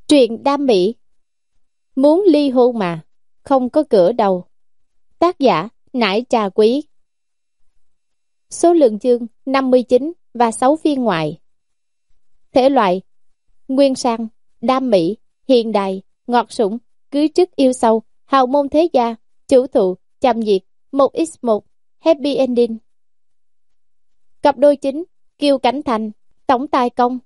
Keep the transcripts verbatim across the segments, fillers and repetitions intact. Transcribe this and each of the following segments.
Truyện đam mỹ. Muốn ly hôn mà không có cửa đâu. Tác giả Nải Trà Quý. Số lượng chương năm mươi chín và sáu phiên ngoại. Thể loại nguyên sang, đam mỹ, hiện đại, ngọt sủng, cưới trước yêu sâu, hào môn thế gia, chủ thụ, chăm diệt, một x một, happy ending. Cặp đôi chính Kiều Cảnh Thành, tổng tài công,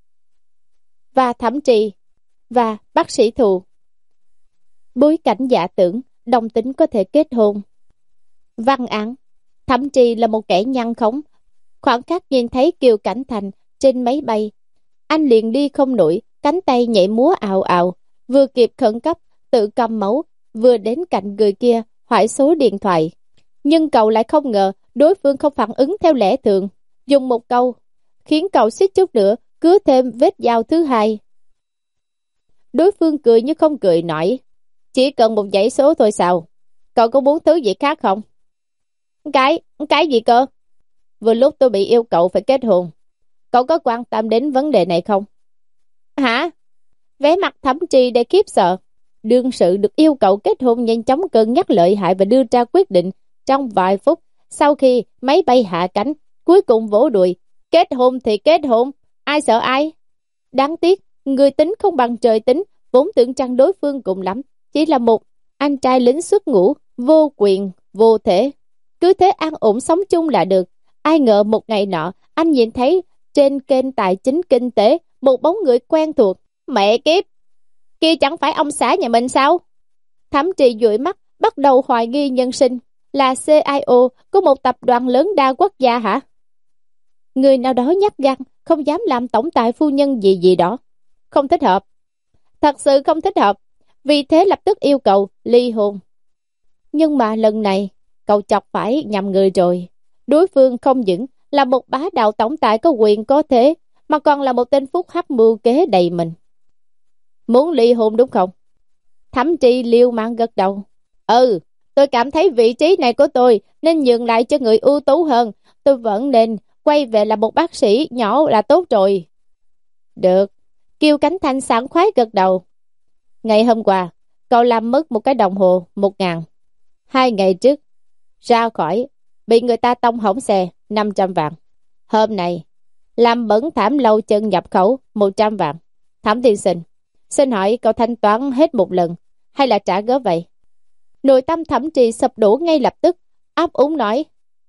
và Thẩm Trì và bác sĩ Thụ. Bối cảnh giả tưởng đồng tính có thể kết hôn. Văn án: Thẩm Trì là một kẻ nhăn khống. Khoảng khắc nhìn thấy Kiều Cảnh Thành trên máy bay, anh liền đi không nổi, cánh tay nhảy múa ào ào, vừa kịp khẩn cấp tự cầm máu, vừa đến cạnh người kia hỏi số điện thoại. Nhưng cậu lại không ngờ đối phương không phản ứng theo lẽ thường, dùng một câu khiến cậu suýt chút nữa cứa thêm vết dao thứ hai. Đối phương cười như không cười, nói: chỉ cần một dãy số thôi sao? Cậu có muốn thứ gì khác không? Cái, cái gì cơ? Vừa lúc tôi bị yêu cầu phải kết hôn. Cậu có quan tâm đến vấn đề này không? Hả? Vẻ mặt Thẩm Trì để khiếp sợ. Đương sự được yêu cầu kết hôn nhanh chóng cân nhắc lợi hại và đưa ra quyết định trong vài phút. Sau khi máy bay hạ cánh, cuối cùng vỗ đùi: kết hôn thì kết hôn, ai sợ ai? Đáng tiếc, người tính không bằng trời tính, vốn tưởng rằng đối phương cùng lắm chỉ là một anh trai lính xuất ngũ, vô quyền, vô thể, cứ thế an ổn sống chung là được. Ai ngờ một ngày nọ, anh nhìn thấy trên kênh tài chính kinh tế một bóng người quen thuộc. Mẹ kiếp, kia chẳng phải ông xã nhà mình sao? Thẩm Trì dụi mắt, bắt đầu hoài nghi nhân sinh. Là xê i ô của một tập đoàn lớn đa quốc gia hả? Người nào đó nhát gan, không dám làm tổng tài phu nhân gì gì đó. Không thích hợp, thật sự không thích hợp. Vì thế lập tức yêu cầu ly hôn. Nhưng mà lần này cậu chọc phải nhầm người rồi. Đối phương không những là một bá đạo tổng tài có quyền có thế, mà còn là một tên phúc hắc mưu kế đầy mình. Muốn ly hôn đúng không? Thẩm Trì liêu mạng gật đầu. Ừ, tôi cảm thấy vị trí này của tôi nên nhường lại cho người ưu tú hơn. Tôi vẫn nên quay về là một bác sĩ nhỏ là tốt rồi. Được. Kiều Cảnh Thành sảng khoái gật đầu. Ngày hôm qua cậu làm mất một cái đồng hồ một ngàn. Hai ngày trước ra khỏi bị người ta tông hỏng xe năm trăm vạn. Hôm nay làm bẩn thảm lâu chân nhập khẩu một trăm vạn. Thẩm tiên sinh, xin hỏi cậu thanh toán hết một lần hay là trả góp vậy? Nội tâm Thẩm Trì sụp đổ ngay lập tức, ấp úng nói: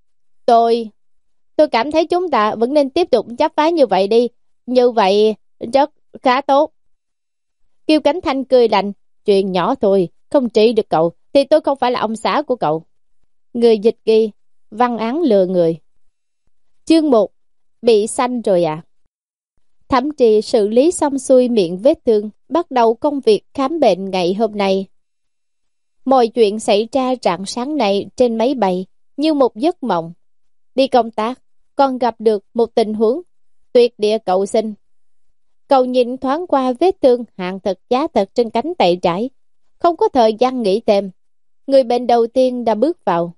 Tôi Tôi cảm thấy chúng ta vẫn nên tiếp tục chấp phá như vậy đi. Như vậy rất khá tốt. Kiều Cảnh Thanh cười lạnh: chuyện nhỏ thôi, không trị được cậu thì tôi không phải là ông xã của cậu. Người dịch ghi văn án lừa người. Chương một. Bị xanh rồi à? Thẩm Trì xử lý xong xuôi miệng vết thương, bắt đầu công việc khám bệnh ngày hôm nay. Mọi chuyện xảy ra rạng sáng này trên máy bay như một giấc mộng. Đi công tác còn gặp được một tình huống tuyệt địa cầu sinh. Cậu nhìn thoáng qua vết thương hàng thật giá thật trên cánh tay trái, không có thời gian nghĩ thêm. Người bệnh đầu tiên đã bước vào.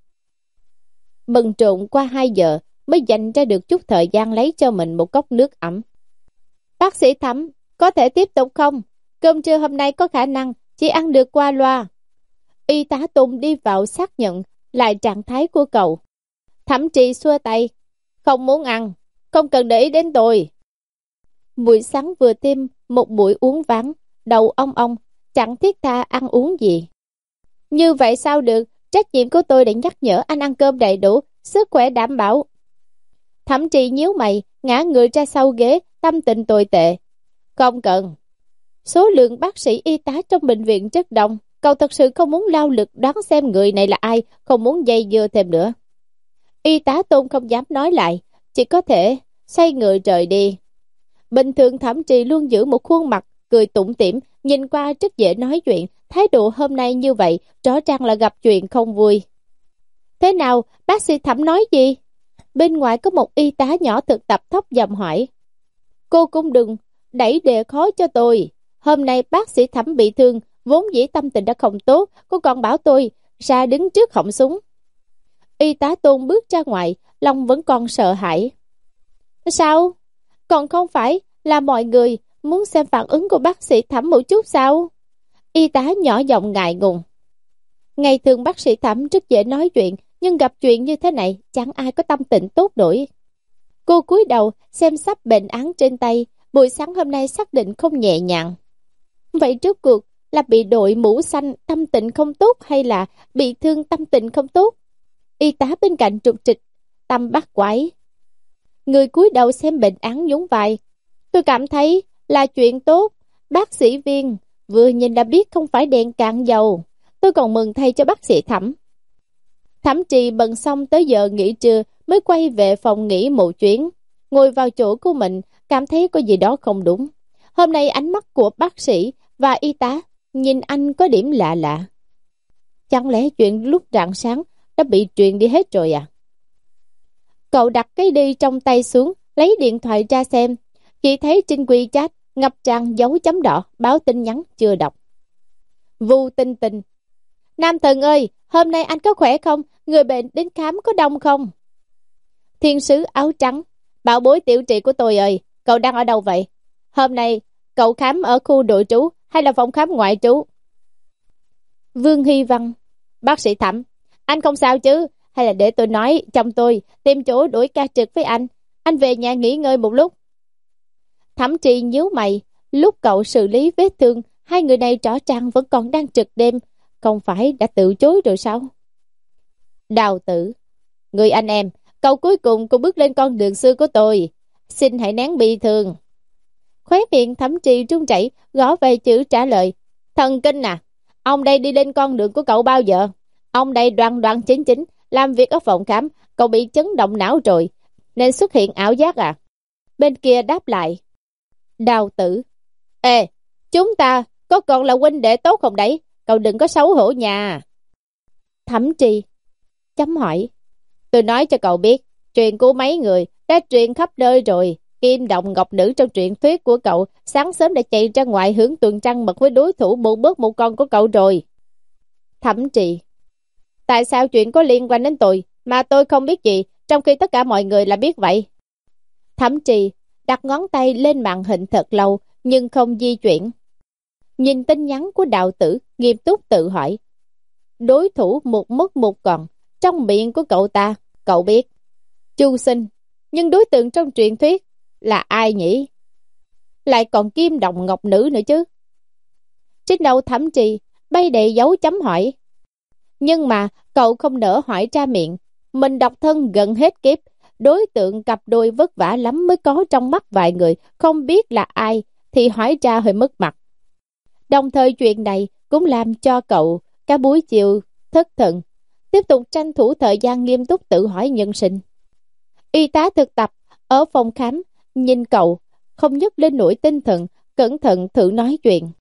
Bận trộn qua hai giờ mới dành ra được chút thời gian lấy cho mình một cốc nước ấm. Bác sĩ Thẩm, có thể tiếp tục không? Cơm trưa hôm nay có khả năng chỉ ăn được qua loa. Y tá Tùng đi vào xác nhận lại trạng thái của cậu. Thẩm Trì xua tay: không muốn ăn, không cần để ý đến tôi. Buổi sáng vừa tiêm một buổi uống ván, đầu ong ong, chẳng thiết tha ăn uống gì. Như vậy sao được, trách nhiệm của tôi để nhắc nhở anh ăn cơm đầy đủ, sức khỏe đảm bảo. Thẩm Trì nhíu mày, ngã người ra sau ghế, tâm tình tồi tệ. Không cần. Số lượng bác sĩ y tá trong bệnh viện rất đông, cậu thật sự không muốn lao lực đoán xem người này là ai, không muốn dây dưa thêm nữa. Y tá Tôn không dám nói lại, chỉ có thể xoay người rời đi. Bình thường Thẩm Trì luôn giữ một khuôn mặt cười tủm tỉm, nhìn qua rất dễ nói chuyện. Thái độ hôm nay như vậy rõ ràng là gặp chuyện không vui. Thế nào, bác sĩ Thẩm nói gì? Bên ngoài có một y tá nhỏ thực tập thấp giọng hỏi. Cô cũng đừng đẩy đề khó cho tôi. Hôm nay bác sĩ Thẩm bị thương, vốn dĩ tâm tình đã không tốt, cô còn bảo tôi ra đứng trước họng súng. Y tá Tôn bước ra ngoài, lòng vẫn còn sợ hãi. Sao? Còn không phải là mọi người muốn xem phản ứng của bác sĩ Thẩm một chút sao? Y tá nhỏ giọng ngại ngùng. Ngày thường bác sĩ Thẩm rất dễ nói chuyện, nhưng gặp chuyện như thế này chẳng ai có tâm tình tốt nổi. Cô cúi đầu xem sắp bệnh án trên tay, buổi sáng hôm nay xác định không nhẹ nhàng. Vậy trước cuộc là bị đội mũ xanh tâm tình không tốt hay là bị thương tâm tình không tốt? Y tá bên cạnh trục trịch, tâm bắt quái. Người cúi đầu xem bệnh án nhún vai. Tôi cảm thấy là chuyện tốt. Bác sĩ Viên vừa nhìn đã biết không phải đèn cạn dầu. Tôi còn mừng thay cho bác sĩ Thẩm. Thẩm Trì bận xong tới giờ nghỉ trưa mới quay về phòng nghỉ một chuyến. Ngồi vào chỗ của mình, cảm thấy có gì đó không đúng. Hôm nay ánh mắt của bác sĩ và y tá nhìn anh có điểm lạ lạ. Chẳng lẽ chuyện lúc rạng sáng đã bị truyền đi hết rồi à? Cậu đặt cái đi trong tay xuống, lấy điện thoại ra xem. Chỉ thấy trên WeChat ngập tràn dấu chấm đỏ báo tin nhắn chưa đọc. Vu Tinh Tinh: Nam Thần ơi, hôm nay anh có khỏe không? Người bệnh đến khám có đông không? Thiên sứ áo trắng: Bảo bối tiểu trị của tôi ơi, cậu đang ở đâu vậy? Hôm nay cậu khám ở khu nội trú hay là phòng khám ngoại trú? Vương Hy Văn: Bác sĩ Thẩm, anh không sao chứ? Hay là để tôi nói chồng tôi tìm chỗ đuổi ca trực với anh? Anh về nhà nghỉ ngơi một lúc. Thẩm Trì nhíu mày. Lúc cậu xử lý vết thương, hai người này rõ ràng vẫn còn đang trực đêm. Không phải đã từ chối rồi sao? Đào Tử: Người anh em, cậu cuối cùng cũng bước lên con đường xưa của tôi. Xin hãy nén bi thương. Khóe miệng Thẩm Trì run rẩy, gõ về chữ trả lời. Thần kinh à, ông đây đi lên con đường của cậu bao giờ? Ông đây đoan đoan chính chính làm việc ở phòng khám, cậu bị chấn động não rồi nên xuất hiện ảo giác à? Bên kia đáp lại. Đào Tử: Ê, chúng ta có còn là huynh đệ tốt không đấy? Cậu đừng có xấu hổ nhà. Thẩm Trì chấm hỏi: Tôi nói cho cậu biết, chuyện của mấy người đã truyền khắp nơi rồi. Kim Đồng Ngọc Nữ trong truyện thuyết của cậu sáng sớm đã chạy ra ngoài hưởng tuần trăng mật với đối thủ một bước một con của cậu rồi. Thẩm Trì: Tại sao chuyện có liên quan đến tôi mà tôi không biết gì, trong khi tất cả mọi người là biết vậy? Thẩm Trì đặt ngón tay lên màn hình thật lâu nhưng không di chuyển. Nhìn tin nhắn của Đạo Tử, nghiêm túc tự hỏi. Đối thủ một mất một còn, trong miệng của cậu ta, cậu biết. Chu Sinh, nhưng đối tượng trong truyền thuyết là ai nhỉ? Lại còn Kim Đồng Ngọc Nữ nữa chứ. Trên đầu Thẩm Trì bay đầy dấu chấm hỏi. Nhưng mà cậu không nỡ hỏi ra miệng. Mình độc thân gần hết kiếp, đối tượng cặp đôi vất vả lắm mới có trong mắt vài người, không biết là ai thì hỏi ra hơi mất mặt. Đồng thời chuyện này cũng làm cho cậu cả buổi chiều thất thần, tiếp tục tranh thủ thời gian nghiêm túc tự hỏi nhân sinh. Y tá thực tập ở phòng khám nhìn cậu không nhấc lên nổi tinh thần, cẩn thận thử nói chuyện.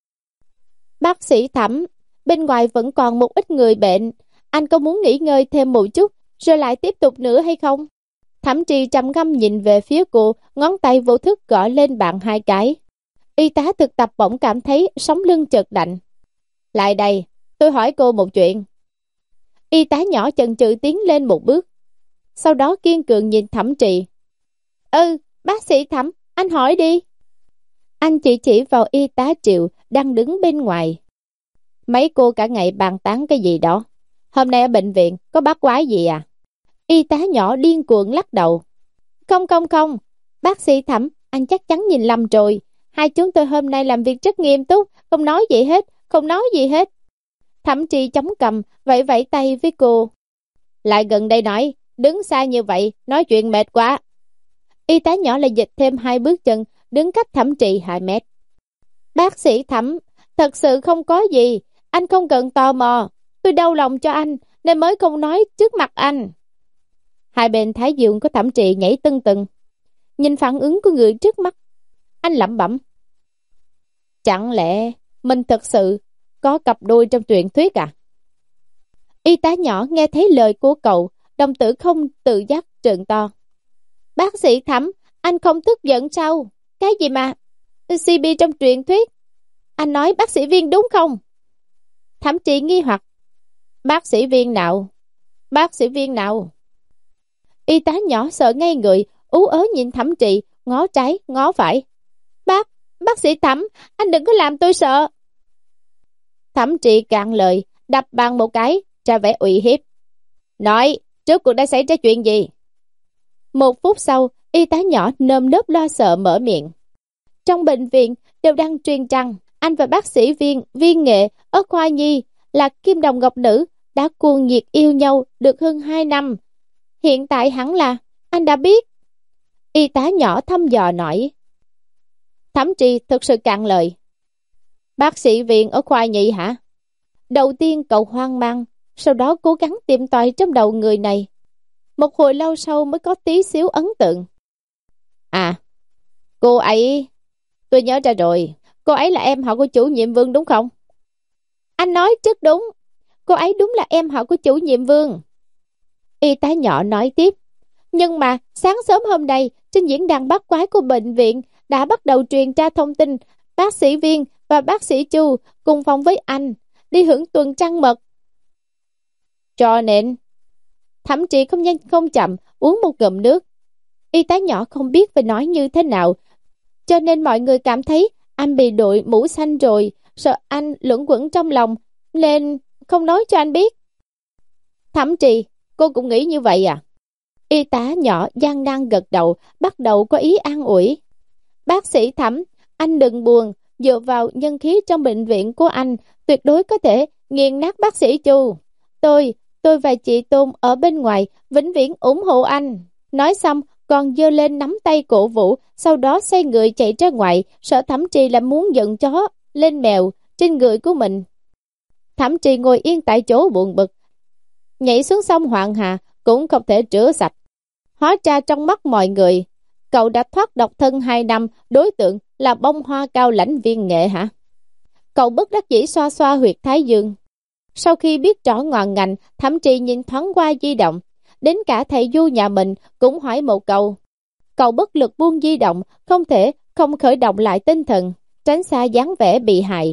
Bác sĩ Thẩm, bên ngoài vẫn còn một ít người bệnh, anh có muốn nghỉ ngơi thêm một chút rồi lại tiếp tục nữa hay không? Thẩm Trì trầm ngâm nhìn về phía cô, ngón tay vô thức gõ lên bàn hai cái. Y tá thực tập bỗng cảm thấy sống lưng chợt lạnh. Lại đây, tôi hỏi cô một chuyện. Y tá nhỏ chần chừ tiến lên một bước, sau đó kiên cường nhìn Thẩm Trì. Ừ, bác sĩ Thẩm, anh hỏi đi. Anh chỉ chỉ vào y tá Triệu đang đứng bên ngoài. Mấy cô cả ngày bàn tán cái gì đó? Hôm nay ở bệnh viện có bắt quái gì à? Y tá nhỏ điên cuồng lắc đầu. Không không không, bác sĩ Thẩm, anh chắc chắn nhìn lầm rồi. Hai chúng tôi hôm nay làm việc rất nghiêm túc, không nói gì hết, không nói gì hết. Thẩm Trì chống cằm, vẫy vẫy tay với cô. Lại gần đây nói, đứng xa như vậy, nói chuyện mệt quá. Y tá nhỏ lại dịch thêm hai bước chân, đứng cách Thẩm Trì hai mét. Bác sĩ Thẩm, thật sự không có gì, anh không cần tò mò. Tôi đau lòng cho anh, nên mới không nói trước mặt anh. Hai bên thái dương của Thẩm Trì nhảy tưng tưng. Nhìn phản ứng của người trước mắt, anh lẩm bẩm. Chẳng lẽ mình thật sự có cặp đôi trong truyền thuyết à? Y tá nhỏ nghe thấy lời của cậu, đồng tử không tự giác trợn to. Bác sĩ Thẩm, anh không tức giận sao? Cái gì mà xê bê trong truyền thuyết? Anh nói bác sĩ Viên đúng không? Thẩm Trì nghi hoặc. Bác sĩ Viên nào? Bác sĩ Viên nào? Y tá nhỏ sợ ngay người, ú ớ nhìn Thẩm Trì, ngó trái, ngó phải. Bác, Bác sĩ Thẩm, anh đừng có làm tôi sợ. Thẩm Trị cạn lời, đập bàn một cái, ra vẻ uy hiếp. Nói, trước cuộc đã xảy ra chuyện gì? Một phút sau, y tá nhỏ nơm nớp lo sợ mở miệng. Trong bệnh viện đều đang truyền rằng anh và bác sĩ viên viên nghệ ở khoa nhi là kim đồng ngọc nữ đã cuồng nhiệt yêu nhau được hơn hai năm. Hiện tại hẳn là anh đã biết. Y tá nhỏ thăm dò nói. Thẩm Trì thực sự cạn lời. Bác sĩ viện ở khoa nhị hả? Đầu tiên cậu hoang mang, sau đó cố gắng tìm tòi trong đầu người này. Một hồi lâu sau mới có tí xíu ấn tượng. À, cô ấy... Tôi nhớ ra rồi, cô ấy là em họ của chủ nhiệm Vương đúng không? Anh nói rất đúng, cô ấy đúng là em họ của chủ nhiệm Vương. Y tá nhỏ nói tiếp. Nhưng mà sáng sớm hôm nay, trên diễn đàn bắt quái của bệnh viện đã bắt đầu truyền ra thông tin bác sĩ Viên và bác sĩ Chu cùng phòng với anh đi hưởng tuần trăng mật. Cho nên Thẩm Trị không nhanh không chậm uống một ngụm nước. Y tá nhỏ không biết phải nói như thế nào, cho nên mọi người cảm thấy anh bị đội mũ xanh rồi, sợ anh luẩn quẩn trong lòng nên không nói cho anh biết. Thẩm Trị, cô cũng nghĩ như vậy à? Y tá nhỏ gian nan gật đầu, bắt đầu có ý an ủi. Bác sĩ Thẩm, anh đừng buồn, dựa vào nhân khí trong bệnh viện của anh, tuyệt đối có thể nghiền nát bác sĩ Chu. Tôi, tôi và chị Tôn ở bên ngoài, vĩnh viễn ủng hộ anh. Nói xong, còn giơ lên nắm tay cổ vũ, sau đó xoay người chạy ra ngoài, sợ Thẩm Trì là muốn giận chó lên mèo trên người của mình. Thẩm Trì ngồi yên tại chỗ buồn bực, nhảy xuống sông Hoàng Hà cũng không thể rửa sạch. Hóa ra trong mắt mọi người, cậu đã thoát độc thân hai năm, đối tượng là bông hoa cao lãnh Viên Nghệ hả? Cậu bất đắc dĩ xoa xoa huyệt thái dương. Sau khi biết rõ ngọn ngành, Thẩm Trì nhìn thoáng qua di động, đến cả thầy Du nhà mình cũng hỏi một câu. Cậu bất lực buông di động, không thể không khởi động lại tinh thần, tránh xa dáng vẻ bị hại.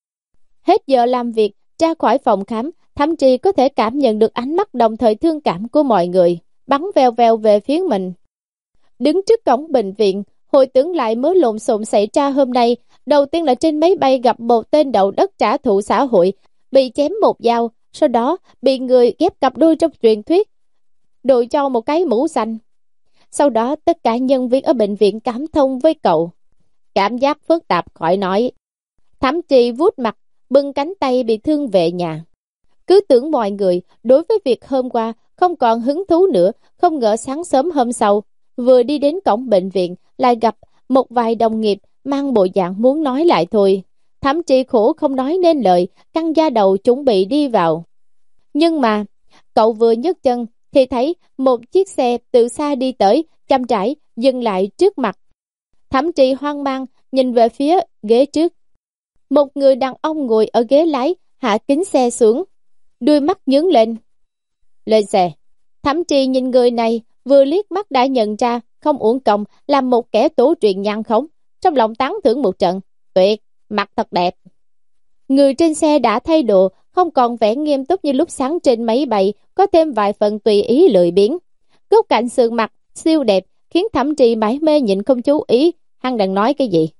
Hết giờ làm việc, ra khỏi phòng khám, Thẩm Trì có thể cảm nhận được ánh mắt đồng thời thương cảm của mọi người, bắn vèo vèo về phía mình. Đứng trước cổng bệnh viện, hồi tưởng lại mớ lộn xộn xảy ra hôm nay, đầu tiên là trên máy bay gặp một tên đậu đất trả thù xã hội, bị chém một dao, sau đó bị người ghép cặp đôi trong truyền thuyết, đội cho một cái mũ xanh. Sau đó tất cả nhân viên ở bệnh viện cảm thông với cậu. Cảm giác phức tạp khỏi nói. Thẩm Trì vuốt mặt, bưng cánh tay bị thương về nhà. Cứ tưởng mọi người đối với việc hôm qua không còn hứng thú nữa, không ngờ sáng sớm hôm sau, vừa đi đến cổng bệnh viện lại gặp một vài đồng nghiệp mang bộ dạng muốn nói lại thôi. Thẩm Trì khổ không nói nên lời, căng da đầu chuẩn bị đi vào. Nhưng mà cậu vừa nhấc chân thì thấy một chiếc xe từ xa đi tới, chậm rãi dừng lại trước mặt. Thẩm Trì hoang mang nhìn về phía ghế trước. Một người đàn ông ngồi ở ghế lái, hạ kính xe xuống, đuôi mắt nhướng lên. Lên xe. Thẩm Trì nhìn người này, vừa liếc mắt đã nhận ra không uổng công là một kẻ tố truyền nhan khống, trong lòng tán thưởng một trận. Tuyệt, mặt thật đẹp. Người trên xe đã thay đồ, không còn vẻ nghiêm túc như lúc sáng trên máy bay, có thêm vài phần tùy ý lười biếng. Góc cạnh sườn mặt siêu đẹp khiến Thẩm Trì mải mê nhịn không chú ý hắn đang nói cái gì.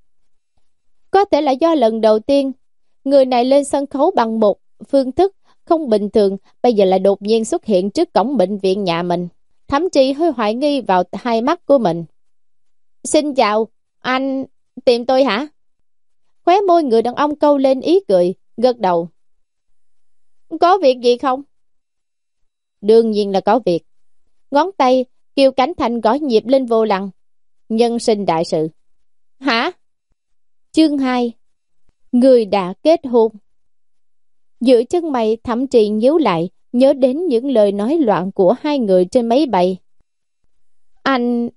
Có thể là do lần đầu tiên người này lên sân khấu bằng một phương thức không bình thường, bây giờ lại đột nhiên xuất hiện trước cổng bệnh viện nhà mình. Thẩm Trì hơi hoài nghi vào hai mắt của mình. Xin chào, anh tìm tôi hả? Khóe môi người đàn ông câu lên ý cười, gật đầu. Có việc gì không? Đương nhiên là có việc. Ngón tay Kiều Cảnh Thành gõ nhịp lên vô lăng. Nhân sinh đại sự. Hả? Chương hai. Người đã kết hôn. Giữa chân mày Thẩm Trì nhíu lại, nhớ đến những lời nói loạn của hai người trên máy bay. Anh...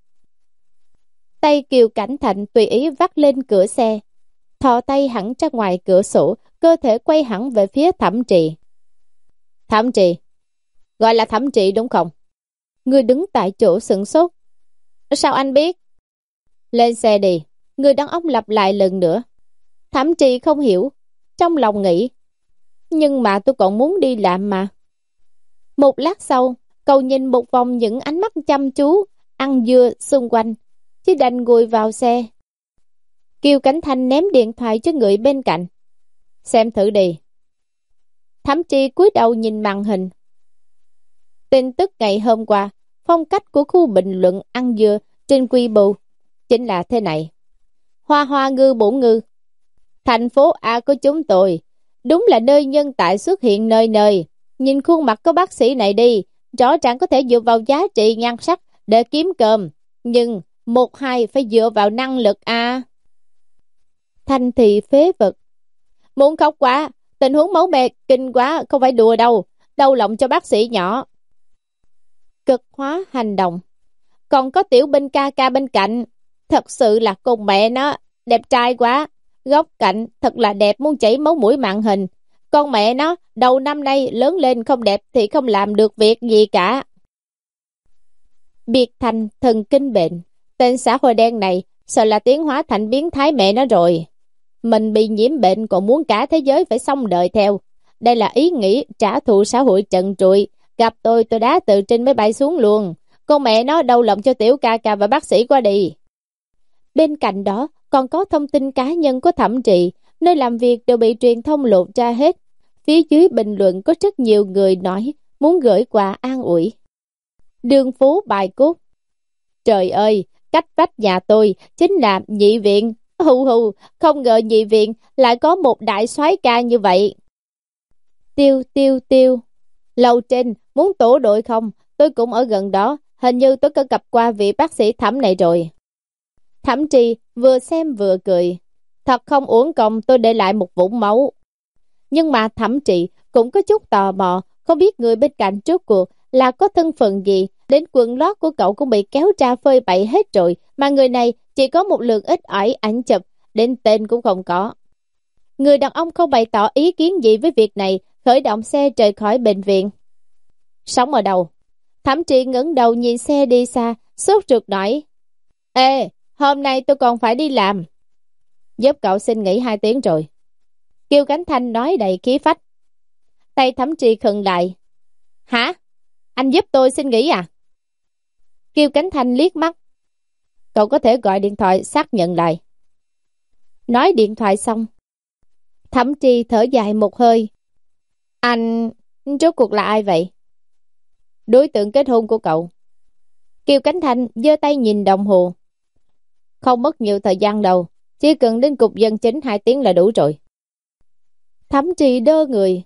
Tay Kiều Cảnh Thành tùy ý vắt lên cửa xe, thò tay hẳn ra ngoài cửa sổ, cơ thể quay hẳn về phía Thẩm Trì. Thẩm Trì, gọi là Thẩm Trì đúng không? Người đứng tại chỗ sửng sốt. Sao anh biết? Lên xe đi. Người đàn ông lặp lại lần nữa. Thẩm Trì không hiểu, trong lòng nghĩ, nhưng mà tôi còn muốn đi làm mà. Một lát sau, cậu nhìn một vòng những ánh mắt chăm chú ăn dưa xung quanh, chỉ đành ngồi vào xe. Kiều Cảnh Thanh ném điện thoại cho người bên cạnh. Xem thử đi. Thẩm Tri cúi đầu nhìn màn hình. Tin tức ngày hôm qua, phong cách của khu bình luận ăn dưa trên Weibo chính là thế này. Hoa hoa ngư bổn ngư. Thành phố A của chúng tôi, đúng là nơi nhân tài xuất hiện nơi nơi. Nhìn khuôn mặt của bác sĩ này đi, rõ ràng có thể dựa vào giá trị nhan sắc để kiếm cơm. Nhưng một hai phải dựa vào năng lực A. Thanh thị phế vật. Muốn khóc quá, tình huống máu me kinh quá, không phải đùa đâu. Đau lòng cho bác sĩ nhỏ. Cực hóa hành động. Còn có tiểu binh ca ca bên cạnh. Thật sự là cùng mẹ nó, đẹp trai quá. Góc cạnh thật là đẹp muốn chảy máu mũi màn hình. Con mẹ nó, đầu năm nay lớn lên không đẹp thì không làm được việc gì cả. Biệt thành thần kinh bệnh. Tên xã hội đen này sợ là tiến hóa thành biến thái mẹ nó rồi. Mình bị nhiễm bệnh còn muốn cả thế giới phải xong đời theo. Đây là ý nghĩ trả thù xã hội trần trụi. Gặp tôi tôi đá từ trên máy bay xuống luôn. Con mẹ nó đau lòng cho tiểu ca ca và bác sĩ qua đi. Bên cạnh đó còn có thông tin cá nhân của Thẩm Trị. Nơi làm việc đều bị truyền thông lột ra hết. Phía dưới bình luận có rất nhiều người nói muốn gửi quà an ủi. Đường phố bài cốt. Trời ơi, cách vách nhà tôi chính là nhị viện. Hù hù, không ngờ nhị viện lại có một đại soái ca như vậy. Tiêu tiêu tiêu. Lầu trên, muốn tổ đội không? Tôi cũng ở gần đó. Hình như tôi có gặp qua vị bác sĩ Thẩm này rồi. Thẩm Trì vừa xem vừa cười. Thật không uổng công tôi để lại một vũng máu. Nhưng mà Thẩm Trì cũng có chút tò mò. Không biết người bên cạnh trước cuộc là có thân phận gì. Đến quần lót của cậu cũng bị kéo ra phơi bày hết rồi. Mà người này chỉ có một lượng ít ỏi ảnh chụp. Đến tên cũng không có. Người đàn ông không bày tỏ ý kiến gì với việc này. Khởi động xe rời khỏi bệnh viện. Sống ở đâu? Thẩm Trị ngẩng đầu nhìn xe đi xa, sốt ruột nói. Ê, hôm nay tôi còn phải đi làm. Giúp cậu xin nghỉ hai tiếng rồi. Kiều Cảnh Thanh nói đầy khí phách. Tay Thẩm Trị khựng lại. Hả? Anh giúp tôi xin nghỉ à? Kiều Cảnh Thanh liếc mắt. Cậu có thể gọi điện thoại xác nhận lại. Nói điện thoại xong, Thẩm Trị thở dài một hơi. Anh... rốt cuộc là ai vậy? Đối tượng kết hôn của cậu. Kiều Cảnh Thanh giơ tay nhìn đồng hồ. Không mất nhiều thời gian đâu. Chỉ cần đến cục dân chính hai tiếng là đủ rồi. Thẩm Trì đơ người.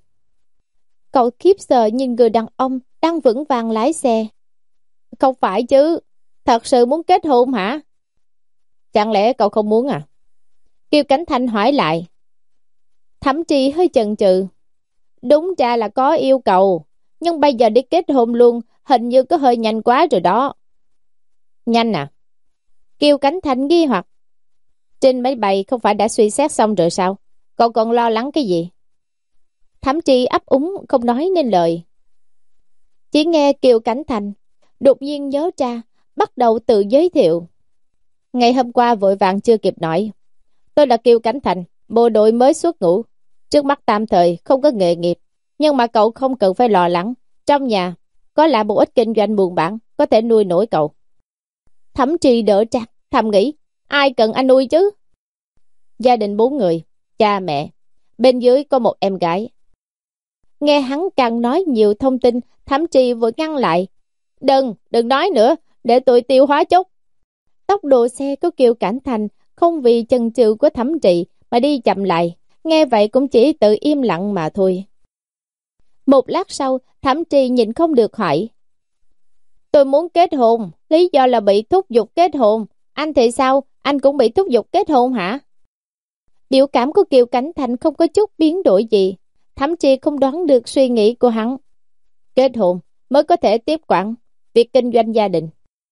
Cậu khiếp sợ nhìn người đàn ông đang vững vàng lái xe. Không phải chứ. Thật sự muốn kết hôn hả? Chẳng lẽ cậu không muốn à? Kiều Cảnh Thanh hỏi lại. Thẩm Trì hơi chần chừ. Đúng ra là có yêu cầu. Nhưng bây giờ đi kết hôn luôn hình như có hơi nhanh quá rồi đó. Nhanh à? Kiều Cảnh Thanh nghi hoặc. Trên máy bay không phải đã suy xét xong rồi sao? Cậu còn lo lắng cái gì? Thẩm Tri ấp úng không nói nên lời. Chỉ nghe Kiều Cảnh Thanh đột nhiên nhớ ra, bắt đầu tự giới thiệu. Ngày hôm qua vội vàng chưa kịp nói. Tôi là Kiều Cảnh Thanh, bộ đội mới xuất ngũ. Trước mắt tạm thời không có nghề nghiệp. Nhưng mà cậu không cần phải lo lắng. Trong nhà có lại một ít kinh doanh buôn bán, có thể nuôi nổi cậu. Thẩm Trì đỡ chặt, thầm nghĩ, ai cần anh nuôi chứ? Gia đình bốn người, cha mẹ, bên dưới có một em gái. Nghe hắn càng nói nhiều thông tin, Thẩm Trì vội ngăn lại. Đừng, đừng nói nữa, để tôi tiêu hóa chút. Tốc độ xe của Kiều Cảnh Thanh không vì chần chừ của Thẩm Trì mà đi chậm lại. Nghe vậy cũng chỉ tự im lặng mà thôi. Một lát sau, Thẩm Trì nhìn không được hỏi. Tôi muốn kết hôn, lý do là bị thúc giục kết hôn. Anh thì sao? Anh cũng bị thúc giục kết hôn hả? Biểu cảm của Kiều Cảnh Thanh không có chút biến đổi gì. Thẩm Trì không đoán được suy nghĩ của hắn. Kết hôn mới có thể tiếp quản việc kinh doanh gia đình.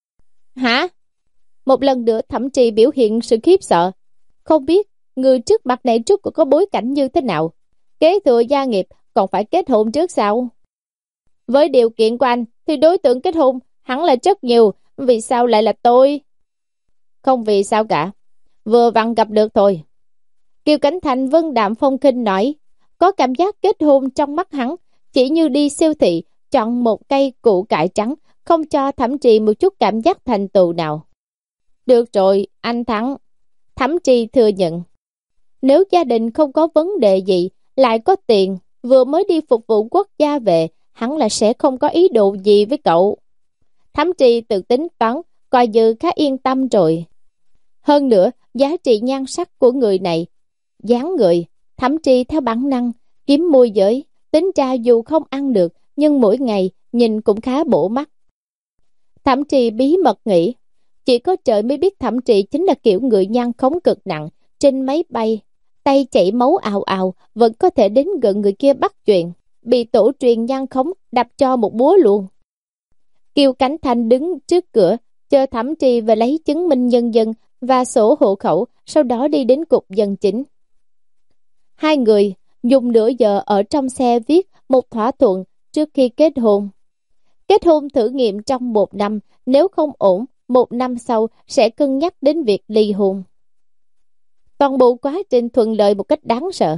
Hả? Một lần nữa Thẩm Trì biểu hiện sự khiếp sợ. Không biết người trước mặt này trước có bối cảnh như thế nào. Kế thừa gia nghiệp còn phải kết hôn trước sao? Với điều kiện của anh thì đối tượng kết hôn hẳn là rất nhiều. Vì sao lại là tôi? Không vì sao cả. Vừa vặn gặp được thôi. Kiều Cảnh Thanh vân đạm phong khinh nói. Có cảm giác kết hôn trong mắt hắn chỉ như đi siêu thị chọn một cây củ cải trắng, không cho Thẩm Trì một chút cảm giác thành tựu nào. Được rồi, anh thắng. Thẩm Trì thừa nhận, nếu gia đình không có vấn đề gì, lại có tiền, vừa mới đi phục vụ quốc gia về, hắn là sẽ không có ý đồ gì với cậu. Thẩm Trì tự tính toán, coi như khá yên tâm rồi. Hơn nữa, giá trị nhan sắc của người này, dáng người, Thẩm Trì theo bản năng, kiếm môi giới, tính ra dù không ăn được, nhưng mỗi ngày nhìn cũng khá bổ mắt. Thẩm Trì bí mật nghĩ, chỉ có trời mới biết Thẩm Trì chính là kiểu người nhan khống cực nặng, trên máy bay, tay chảy máu ào ào, vẫn có thể đến gần người kia bắt chuyện, bị tổ truyền nhan khống đập cho một búa luôn. Kiều Cảnh Thanh đứng trước cửa, chờ Thẩm Trì về lấy chứng minh nhân dân và sổ hộ khẩu, sau đó đi đến cục dân chính. Hai người dùng nửa giờ ở trong xe viết một thỏa thuận trước khi kết hôn. Kết hôn thử nghiệm trong một năm, nếu không ổn, một năm sau sẽ cân nhắc đến việc ly hôn. Toàn bộ quá trình thuận lợi một cách đáng sợ.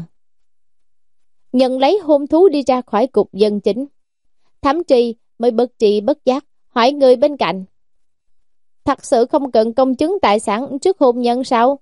Nhận lấy hôn thú đi ra khỏi cục dân chính, Thẩm Trì mới bất trị bất giác hỏi người bên cạnh, thật sự không cần công chứng tài sản trước hôn nhân sao?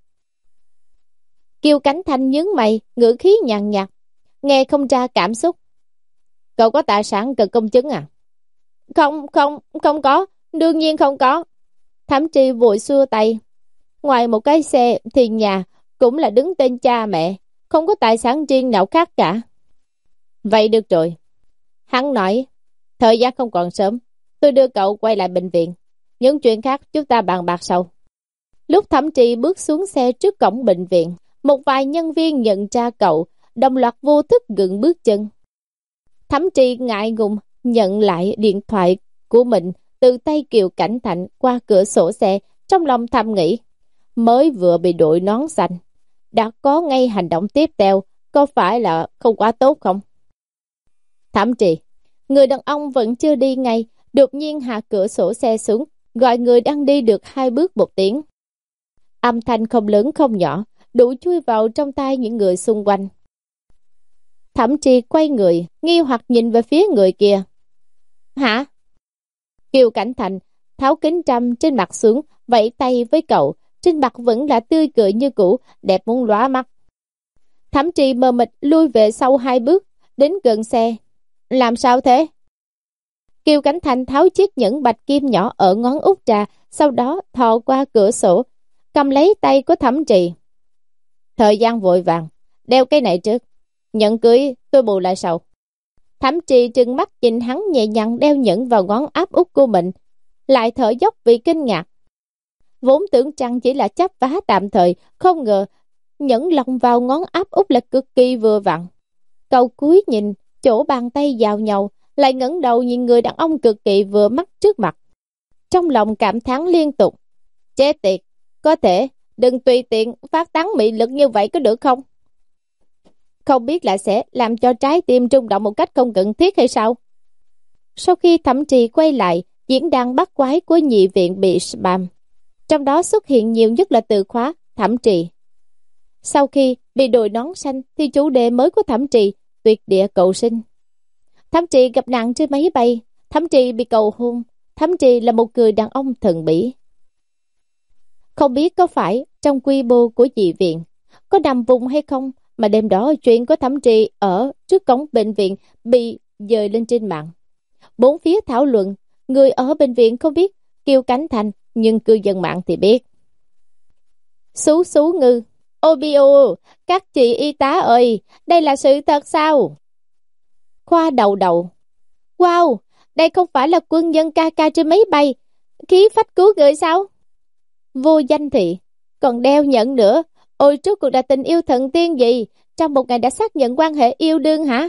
Kiều Cảnh Thanh nhướng mày, ngữ khí nhàn nhạt, nghe không ra cảm xúc. Cậu có tài sản cần công chứng à? Không, không, không có, đương nhiên không có. Thẩm Trì vội xua tay. Ngoài một cái xe thì nhà cũng là đứng tên cha mẹ, không có tài sản riêng nào khác cả. Vậy được rồi. Hắn nói, thời gian không còn sớm, tôi đưa cậu quay lại bệnh viện. Những chuyện khác chúng ta bàn bạc sau. Lúc Thẩm Trì bước xuống xe trước cổng bệnh viện, một vài nhân viên nhận ra cậu, đồng loạt vô thức gượng bước chân. Thẩm Trì ngại ngùng nhận lại điện thoại của mình từ tay Kiều Cảnh Thanh qua cửa sổ xe, trong lòng thầm nghĩ, mới vừa bị đội nón xanh, đã có ngay hành động tiếp theo, có phải là không quá tốt không? Thẩm Trì, người đàn ông vẫn chưa đi ngay, đột nhiên hạ cửa sổ xe xuống, gọi người đang đi được hai bước một tiếng. Âm thanh không lớn không nhỏ, đủ chui vào trong tai những người xung quanh. Thẩm Trì quay người, nghi hoặc nhìn về phía người kia. Hả? Kiều Cảnh Thanh tháo kính trăm trên mặt xuống, vẫy tay với cậu, trên mặt vẫn là tươi cười như cũ, đẹp muốn lóa mắt. Thẩm Trì mờ mịt lui về sau hai bước, đến gần xe. Làm sao thế? Kiều Cảnh Thanh tháo chiếc nhẫn bạch kim nhỏ ở ngón út ra, sau đó thò qua cửa sổ, cầm lấy tay của Thẩm Trì. Thời gian vội vàng, đeo cái này trước, nhẫn cưới tôi bù lại sau. Thẩm Trì trừng mắt nhìn hắn nhẹ nhàng đeo nhẫn vào ngón áp út của mình, lại thở dốc vì kinh ngạc. Vốn tưởng chăng chỉ là chấp vá tạm thời, không ngờ nhẫn lòng vào ngón áp út là cực kỳ vừa vặn. Cậu cúi nhìn chỗ bàn tay vào nhau, lại ngẩng đầu nhìn người đàn ông cực kỳ vừa mắt trước mặt. Trong lòng cảm thán liên tục. Chết tiệt, có thể đừng tùy tiện phát tán mị lực như vậy có được không? Không biết là sẽ làm cho trái tim rung động một cách không cần thiết hay sao? Sau khi Thẩm Trì quay lại, diễn đàn bắt quái của nhị viện bị spam. Trong đó xuất hiện nhiều nhất là từ khóa Thẩm Trì. Sau khi bị đội nón xanh thì chủ đề mới của Thẩm Trì tuyệt địa cầu sinh. Thẩm Trì gặp nạn trên máy bay, Thẩm Trì bị cầu hôn, Thẩm Trì là một người đàn ông thần bí. Không biết có phải trong quy mô của dị viện có nằm vùng hay không, mà đêm đó chuyện của Thẩm Trì ở trước cổng bệnh viện bị dời lên trên mạng. Bốn phía thảo luận, người ở bệnh viện không biết Kiều Cảnh Thanh, nhưng cư dân mạng thì biết. Xú xú ngư, ô bi ô, các chị y tá ơi, đây là sự thật sao? Khoa đầu đầu, wow, đây không phải là quân nhân ca ca trên máy bay, khí phách cứu người sao? Vô danh thị, còn đeo nhẫn nữa, ôi trước cuộc là tình yêu thần tiên gì, trong một ngày đã xác nhận quan hệ yêu đương hả?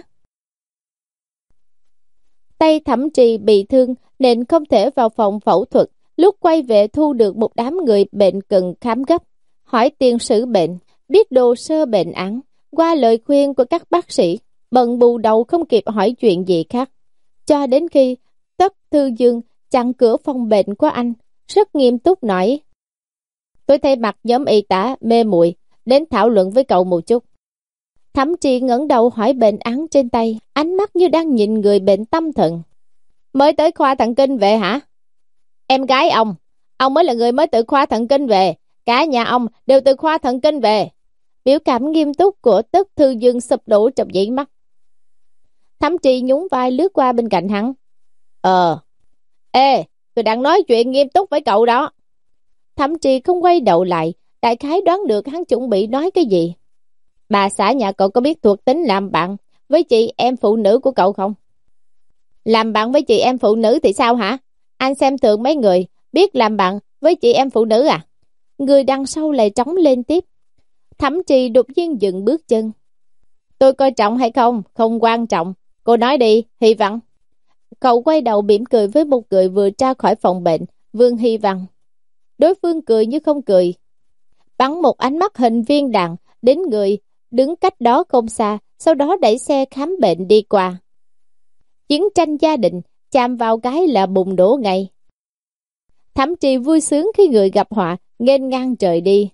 Tay Thẩm Trì bị thương nên không thể vào phòng phẫu thuật, lúc quay về thu được một đám người bệnh cần khám gấp, hỏi tiền sử bệnh, biết đồ sơ bệnh án, qua lời khuyên của các bác sĩ, bận bù đầu không kịp hỏi chuyện gì khác. Cho đến khi Tất Thư Dương chặn cửa phòng bệnh của anh, rất nghiêm túc nói: tôi thay mặt nhóm y tá mê muội đến thảo luận với cậu một chút. Thẩm Trì ngẩng đầu hỏi bệnh án trên tay, ánh mắt như đang nhìn người bệnh tâm thần. Mới tới khoa thần kinh về hả? Em gái ông, ông mới là người mới từ khoa thần kinh về, Cả nhà ông đều từ khoa thần kinh về. Biểu cảm nghiêm túc của Tất Thư Dương sụp đổ trong giây mắt. Thẩm Trì nhún vai lướt qua bên cạnh hắn. Ờ, ê, tôi đang nói chuyện nghiêm túc với cậu đó. Thẩm Trì không quay đầu lại, đại khái đoán được hắn chuẩn bị nói cái gì. Bà xã nhà cậu có biết thuộc tính làm bạn với chị em phụ nữ của cậu không? Làm bạn với chị em phụ nữ thì sao hả? Anh xem thường mấy người biết làm bạn với chị em phụ nữ à? Người đằng sau lại trống lên tiếp. Thẩm Trì đột nhiên dừng bước chân. Tôi coi trọng hay không, không quan trọng. Cô nói đi, Hy Văn. Cậu quay đầu mỉm cười với một người vừa ra khỏi phòng bệnh, Vương Hy Văn. Đối phương cười như không cười. Bắn một ánh mắt hình viên đạn đến người đứng cách đó không xa, sau đó đẩy xe khám bệnh đi qua. Chiến tranh gia đình chạm vào cái là bùng nổ ngay. Thẩm Trì vui sướng khi người gặp họa, nghênh ngang trời đi.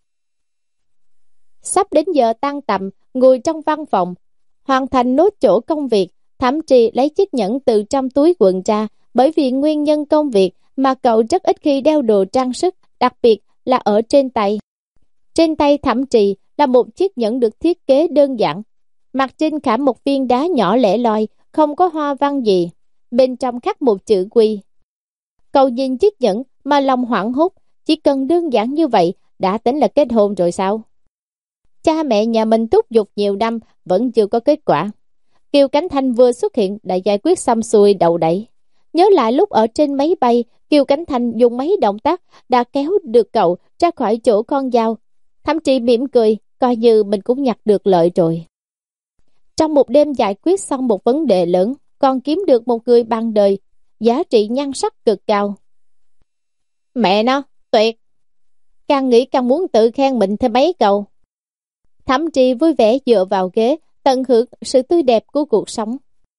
Sắp đến giờ tan tầm, ngồi trong văn phòng, hoàn thành nốt chỗ công việc, Thẩm Trì lấy chiếc nhẫn từ trong túi quần ra, bởi vì nguyên nhân công việc mà cậu rất ít khi đeo đồ trang sức, đặc biệt là ở trên tay. Trên tay Thẩm Trì là một chiếc nhẫn được thiết kế đơn giản, mặt trên khảm một viên đá nhỏ lẻ loi, không có hoa văn gì, bên trong khắc một chữ Quy. Cậu nhìn chiếc nhẫn mà lòng hoảng hốt, chỉ cần đơn giản như vậy đã tính là kết hôn rồi sao? Cha mẹ nhà mình thúc giục nhiều năm vẫn chưa có kết quả. Kiều Cánh Thanh vừa xuất hiện đã giải quyết xong xuôi đầu đẩy. Nhớ lại lúc ở trên máy bay, Kiều Cánh Thanh dùng mấy động tác đã kéo được cậu ra khỏi chỗ con dao. Thậm chí mỉm cười, coi như mình cũng nhặt được lợi rồi. Trong một đêm giải quyết xong một vấn đề lớn, còn kiếm được một người bằng đời, giá trị nhan sắc cực cao. Mẹ nó, tuyệt! Càng nghĩ càng muốn tự khen mình thêm mấy câu. Thẩm Trì vui vẻ dựa vào ghế, tận hưởng sự tươi đẹp của cuộc sống.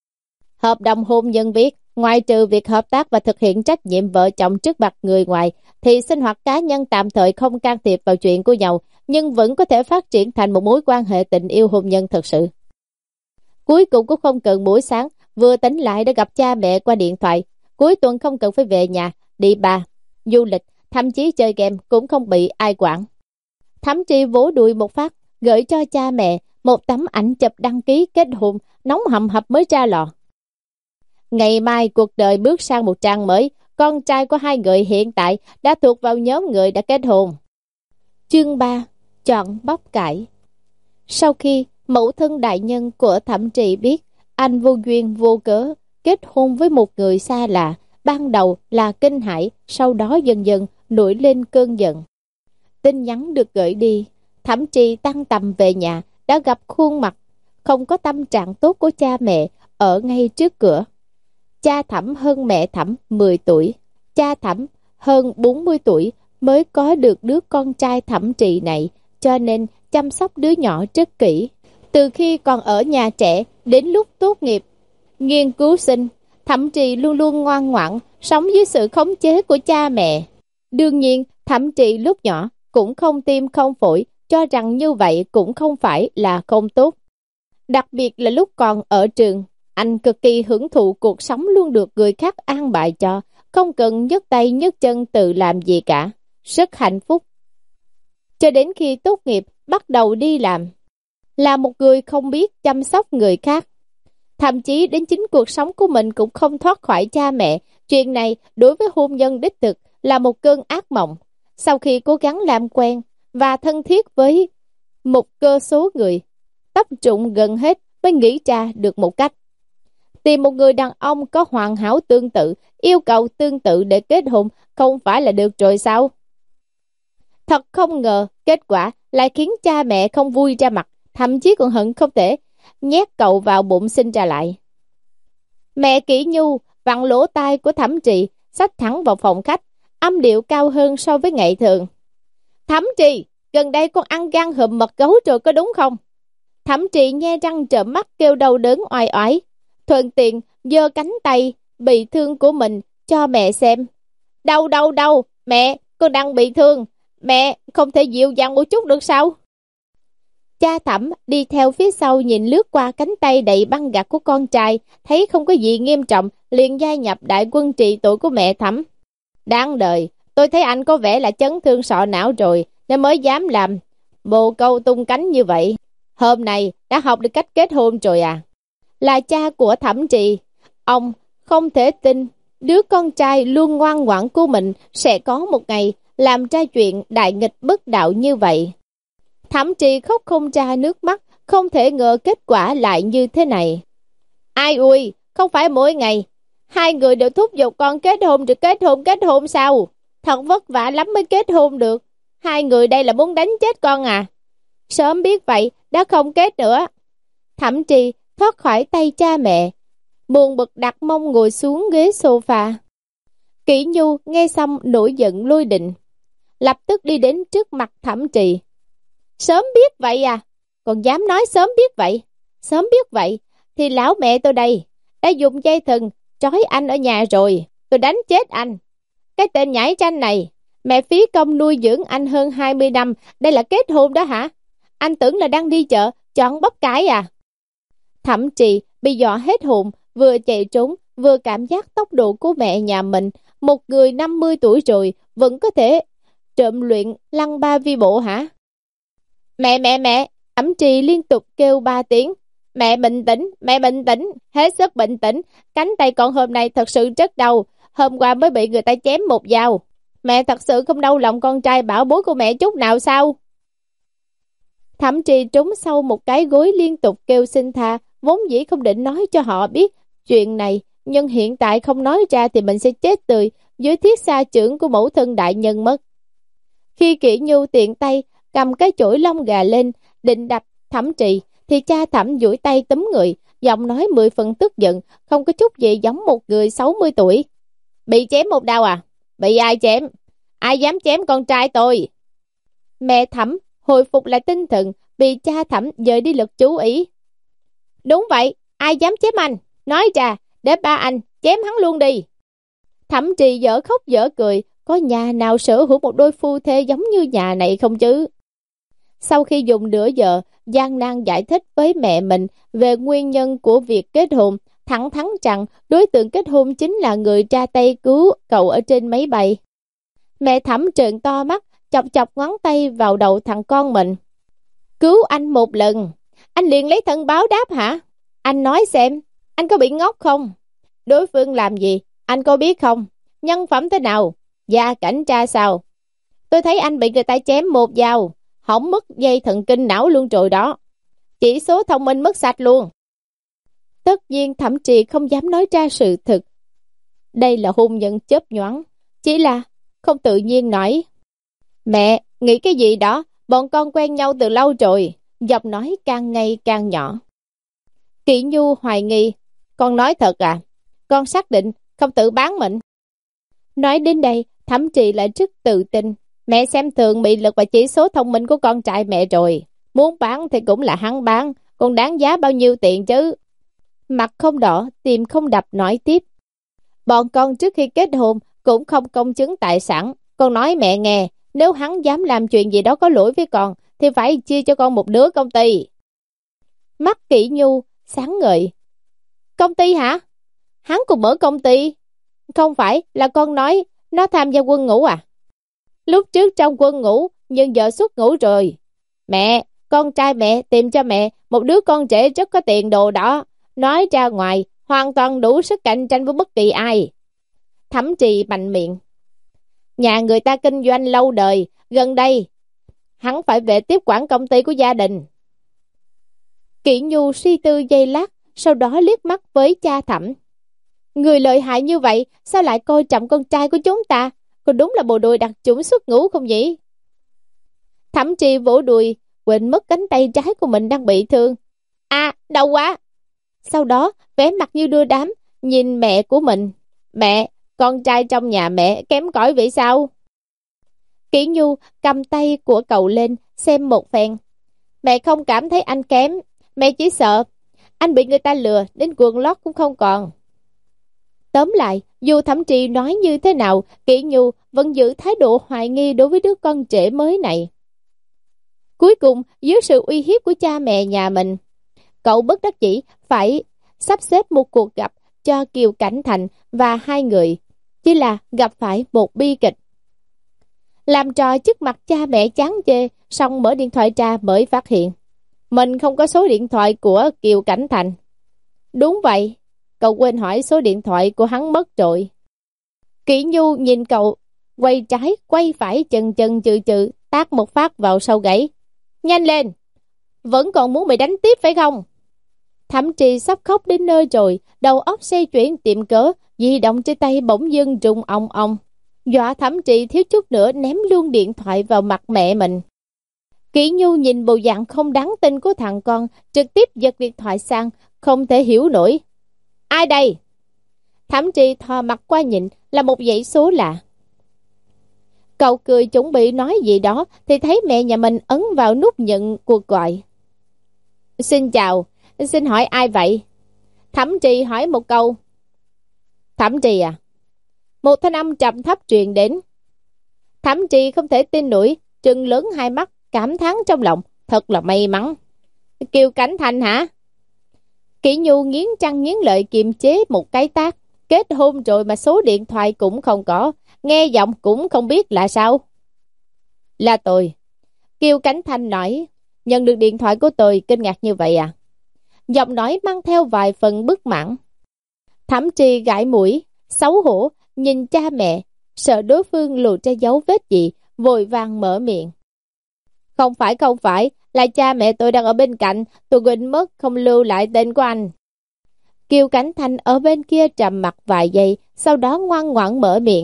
Hợp đồng hôn nhân viết, ngoài trừ việc hợp tác và thực hiện trách nhiệm vợ chồng trước mặt người ngoài, thì sinh hoạt cá nhân tạm thời không can thiệp vào chuyện của nhau, nhưng vẫn có thể phát triển thành một mối quan hệ tình yêu hôn nhân thật sự. Cuối cùng cũng không cần buổi sáng, vừa tỉnh lại đã gặp cha mẹ qua điện thoại. Cuối tuần không cần phải về nhà, đi bar, du lịch, thậm chí chơi game cũng không bị ai quản. Thẩm Trì vỗ đùi một phát, gửi cho cha mẹ một tấm ảnh chụp đăng ký kết hôn, nóng hầm hập mới ra lò. Ngày mai cuộc đời bước sang một trang mới, con trai của hai người hiện tại đã thuộc vào nhóm người đã kết hôn. Chương ba. Chọn bắp cải. Sau khi mẫu thân đại nhân của Thẩm Trì biết anh vô duyên vô cớ kết hôn với một người xa lạ, ban đầu là kinh hãi, sau đó dần dần nổi lên cơn giận. Tin nhắn được gửi đi, Thẩm Trì tăng tầm về nhà, đã gặp khuôn mặt không có tâm trạng tốt của cha mẹ ở ngay trước cửa. Cha Thẩm hơn mẹ Thẩm mười tuổi, cha Thẩm hơn bốn mươi tuổi mới có được đứa con trai Thẩm Trì này, cho nên chăm sóc đứa nhỏ rất kỹ. Từ khi còn ở nhà trẻ đến lúc tốt nghiệp nghiên cứu sinh, Thẩm Trì luôn luôn ngoan ngoãn, sống dưới sự khống chế của cha mẹ. Đương nhiên, Thẩm Trì lúc nhỏ cũng không tim không phổi, cho rằng như vậy cũng không phải là không tốt. Đặc biệt là lúc còn ở trường, anh cực kỳ hưởng thụ cuộc sống luôn được người khác an bài cho, không cần nhấc tay nhấc chân tự làm gì cả, rất hạnh phúc. Cho đến khi tốt nghiệp, bắt đầu đi làm, là một người không biết chăm sóc người khác. Thậm chí đến chính cuộc sống của mình cũng không thoát khỏi cha mẹ. Chuyện này đối với hôn nhân đích thực là một cơn ác mộng. Sau khi cố gắng làm quen và thân thiết với một cơ số người, tập trung gần hết mới nghĩ ra được một cách. Tìm một người đàn ông có hoàn hảo tương tự, yêu cầu tương tự để kết hôn không phải là được rồi sao? Thật không ngờ, kết quả lại khiến cha mẹ không vui ra mặt, thậm chí còn hận không thể nhét cậu vào bụng sinh ra lại. Mẹ Kỷ Nhu vặn lỗ tai của Thẩm Trì, xách thẳng vào phòng khách, âm điệu cao hơn so với ngày thường. Thẩm Trì, gần đây con ăn gan hùm mật gấu rồi có đúng không? Thẩm Trì nhe răng trợn mắt kêu đau đớn oai oái, thuận tiện giơ cánh tay bị thương của mình cho mẹ xem. Đau đau đau, mẹ, con đang bị thương, mẹ không thể dịu dàng một chút được sao? Cha Thẩm đi theo phía sau nhìn lướt qua cánh tay đầy băng gạc của con trai, thấy không có gì nghiêm trọng, liền gia nhập đại quân trị tội của mẹ Thẩm. Đáng đời, Tôi thấy anh có vẻ là chấn thương sọ não rồi, nên mới dám làm bồ câu tung cánh như vậy. Hôm nay đã học được cách kết hôn rồi à? Là cha của Thẩm Trì, ông không thể tin đứa con trai luôn ngoan ngoãn của mình sẽ có một ngày làm ra chuyện đại nghịch bất đạo như vậy. Thẩm Trì khóc không ra nước mắt, không thể ngờ kết quả lại như thế này. Ai ui, không phải mỗi ngày hai người đều thúc giục con kết hôn rồi kết hôn kết hôn sao? Thật vất vả lắm mới kết hôn được. Hai người đây là muốn đánh chết con à? Sớm biết vậy, đã không kết nữa. Thẩm Trì thoát khỏi tay cha mẹ, buồn bực đặt mông ngồi xuống ghế sofa. Kỷ Nhu nghe xong nổi giận lôi định, lập tức đi đến trước mặt Thẩm Trì. Sớm biết vậy à? Còn dám nói sớm biết vậy? Sớm biết vậy thì lão mẹ tôi đây đã dùng dây thừng trói anh ở nhà rồi. Tôi đánh chết anh. Cái tên nhãi tranh này, mẹ phí công nuôi dưỡng anh hơn hai mươi năm, đây là kết hôn đó hả? Anh tưởng là đang đi chợ chọn bắp cải à? Thẩm Trì bị dọa hết hồn, vừa chạy trốn vừa cảm giác tốc độ của mẹ nhà mình, một người năm mươi tuổi rồi vẫn có thể trộm luyện lăng ba vi bộ hả? Mẹ mẹ mẹ! Thẩm Trì liên tục kêu ba tiếng. Mẹ bình tĩnh, mẹ bình tĩnh, hết sức bình tĩnh. Cánh tay con hôm nay thật sự rất đau, hôm qua mới bị người ta chém một dao. Mẹ thật sự không đau lòng con trai bảo bối của mẹ chút nào sao? Thẩm Trì trúng sau một cái gối liên tục kêu xin tha, vốn dĩ không định nói cho họ biết chuyện này, nhưng hiện tại không nói ra thì mình sẽ chết tươi dưới thiết xa trưởng của mẫu thân đại nhân mất. Khi Kỷ Nhu tiện tay cầm cái chổi lông gà lên định đập Thẩm Trì thì cha Thẩm duỗi tay túm người, giọng nói mười phần tức giận, không có chút gì giống một người sáu mươi tuổi. Bị chém một đau à? Bị ai chém? Ai dám chém con trai tôi? Mẹ Thẩm hồi phục lại tinh thần, bị cha Thẩm dời đi lực chú ý. Đúng vậy, ai dám chém anh? Nói ra, để ba anh chém hắn luôn đi. Thẩm Trì dở khóc dở cười, có nhà nào sở hữu một đôi phu thê giống như nhà này không chứ? Sau khi dùng nửa giờ gian nan giải thích với mẹ mình về nguyên nhân của việc kết hôn, thẳng thắn rằng đối tượng kết hôn chính là người ra tay cứu cậu ở trên máy bay. Mẹ Thẩm trợn to mắt, chọc chọc ngón tay vào đầu thằng con mình. Cứu anh một lần, anh liền lấy thân báo đáp hả? Anh nói xem, anh có bị ngốc không? Đối phương làm gì, anh có biết không? Nhân phẩm thế nào? Gia cảnh ra sao? Tôi thấy anh bị người ta chém một dao, hỏng mất dây thần kinh não luôn rồi đó. Chỉ số thông minh mất sạch luôn. Tất nhiên Thẩm Trì không dám nói ra sự thực. Đây là hôn nhân chớp nhoáng, chỉ là không tự nhiên nói. Mẹ, nghĩ cái gì đó, bọn con quen nhau từ lâu rồi. Giọng nói càng ngày càng nhỏ. Kỷ Nhu hoài nghi. Con nói thật à? Con xác định không tự bán mình. Nói đến đây, Thẩm Trì lại rất tự tin. Mẹ xem thường mị lực và chỉ số thông minh của con trai mẹ rồi. Muốn bán thì cũng là hắn bán, còn đáng giá bao nhiêu tiền chứ? Mặt không đỏ, tim không đập nói tiếp. Bọn con trước khi kết hôn cũng không công chứng tài sản. Con nói mẹ nghe, nếu hắn dám làm chuyện gì đó có lỗi với con, thì phải chia cho con một đứa công ty. Mắt Kỷ Nhu sáng ngời. Công ty hả? Hắn cũng mở công ty? Không phải là con nói nó tham gia quân ngũ à? Lúc trước trong quân ngũ, nhưng giờ xuất ngũ rồi. Mẹ, con trai mẹ tìm cho mẹ một đứa con trẻ rất có tiền đồ đó. Nói ra ngoài, hoàn toàn đủ sức cạnh tranh với bất kỳ ai. Thẩm Trì mạnh miệng. Nhà người ta kinh doanh lâu đời, gần đây hắn phải về tiếp quản công ty của gia đình. Kỷ Nhu suy tư giây lát, sau đó liếc mắt với cha Thẩm. Người lợi hại như vậy, sao lại coi trọng con trai của chúng ta? Còn đúng là bộ đội đặc chủng xuất ngũ không nhỉ? Thẩm Trì vỗ đùi, quên mất cánh tay trái của mình đang bị thương. À, đau quá! Sau đó, vẻ mặt như đưa đám, nhìn mẹ của mình. Mẹ, con trai trong nhà mẹ kém cỏi vậy sao? Kỷ Nhu cầm tay của cậu lên, xem một phen. Mẹ không cảm thấy anh kém, mẹ chỉ sợ anh bị người ta lừa, đến quần lót cũng không còn. Tóm lại, dù Thẩm Trì nói như thế nào, Kỷ Nhu vẫn giữ thái độ hoài nghi đối với đứa con trẻ mới này. Cuối cùng, dưới sự uy hiếp của cha mẹ nhà mình, cậu bất đắc dĩ phải sắp xếp một cuộc gặp cho Kiều Cảnh Thành và hai người. Chỉ là gặp phải một bi kịch. làm trò trước mặt cha mẹ chán chê, xong mở điện thoại ra mới phát hiện mình không có số điện thoại của Kiều Cảnh Thành. Đúng vậy, cậu quên hỏi số điện thoại của hắn mất rồi. Kỷ Nhu nhìn cậu, quay trái, quay phải, chần chần chừ chừ, tát một phát vào sau gáy. Nhanh lên, vẫn còn muốn bị đánh tiếp phải không? Thẩm Trì sắp khóc đến nơi rồi, đầu óc xoay chuyển tìm cớ, di động trên tay bỗng dưng rung ong ong. Dọa Thẩm Trì thiếu chút nữa ném luôn điện thoại vào mặt mẹ mình. Kỷ Nhu nhìn bộ dạng không đáng tin của thằng con, trực tiếp giật điện thoại sang, không thể hiểu nổi. Ai đây? Thẩm Trì thò mặt qua nhìn, là một dãy số lạ. Cậu cười chuẩn bị nói gì đó, thì thấy mẹ nhà mình ấn vào nút nhận cuộc gọi. Xin chào, xin hỏi ai vậy? Thẩm Trì hỏi một câu. Thẩm Trì à? Một thanh âm trầm thấp truyền đến. Thẩm Trì không thể tin nổi, trừng lớn hai mắt, cảm thán trong lòng, thật là may mắn. Kiều Cảnh Thành hả? Kỷ Nhu nghiến răng nghiến lợi kiềm chế một cái tát. Kết hôn rồi mà số điện thoại cũng không có, nghe giọng cũng không biết là sao. Là tôi. Kiều Cảnh Thành nói, nhận được điện thoại của tôi kinh ngạc như vậy à? Giọng nói mang theo vài phần bất mãn. Thẩm Trì gãi mũi, xấu hổ, nhìn cha mẹ, sợ đối phương lộ ra dấu vết gì, vội vàng mở miệng. Không phải không phải, là cha mẹ tôi đang ở bên cạnh, tôi quên mất không lưu lại tên của anh. Kiều Cảnh Thành ở bên kia trầm mặt vài giây, sau đó ngoan ngoãn mở miệng.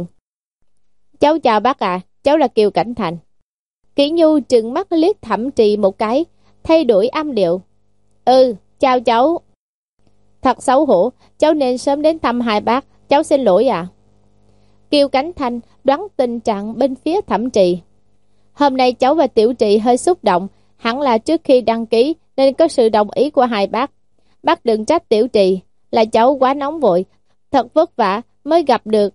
Cháu chào bác à, cháu là Kiều Cảnh Thành. Kỷ Nhu trừng mắt liếc Thẩm Trì một cái, thay đổi âm điệu. Ừ, chào cháu. Thật xấu hổ, cháu nên sớm đến thăm hai bác, cháu xin lỗi à. Kiều Cảnh Thành đoán tình trạng bên phía Thẩm Trì. Hôm nay cháu và Tiểu Trì hơi xúc động, hẳn là trước khi đăng ký nên có sự đồng ý của hai bác. Bác đừng trách Tiểu Trì, là cháu quá nóng vội, thật vất vả mới gặp được.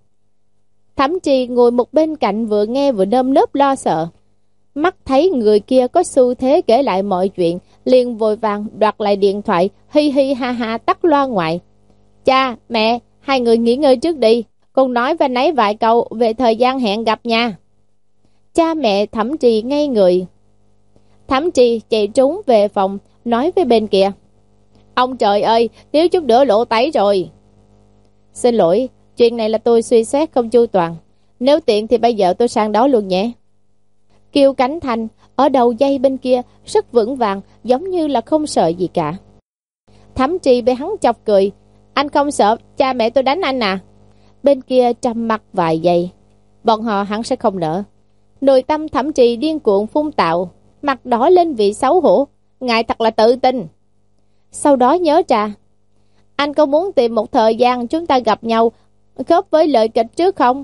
Thẩm Trì ngồi một bên cạnh vừa nghe vừa nơm nớp lo sợ. Mắt thấy người kia có xu thế kể lại mọi chuyện, liền vội vàng đoạt lại điện thoại, hi hi ha ha tắt loa ngoài. Cha, mẹ, hai người nghỉ ngơi trước đi, con nói với nấy vài câu về thời gian hẹn gặp nha. Cha mẹ Thẩm Trì ngây người. Thẩm Trì chạy trốn về phòng, nói với bên kia. Ông trời ơi, thiếu chút nữa lộ tẩy rồi. Xin lỗi, chuyện này là tôi suy xét không chu toàn. Nếu tiện thì bây giờ tôi sang đó luôn nhé. Kiều Cảnh Thành ở đầu dây bên kia rất vững vàng, giống như là không sợ gì cả. Thẩm Trì bị hắn chọc cười. Anh không sợ cha mẹ tôi đánh anh à? Bên kia trầm mặt vài giây. Bọn họ hắn sẽ không nỡ. Nội tâm Thẩm Trì điên cuộn phun tạo, mặt đỏ lên vì xấu hổ. Ngài thật là tự tin. Sau đó nhớ ra, anh có muốn tìm một thời gian chúng ta gặp nhau khớp với lời kịch trước không?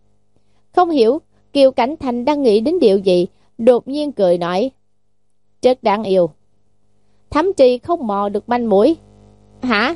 Không hiểu Kiều Cảnh Thành đang nghĩ đến điều gì, đột nhiên cười nói. Rất đáng yêu. Thẩm Trì không mò được manh mũi. Hả?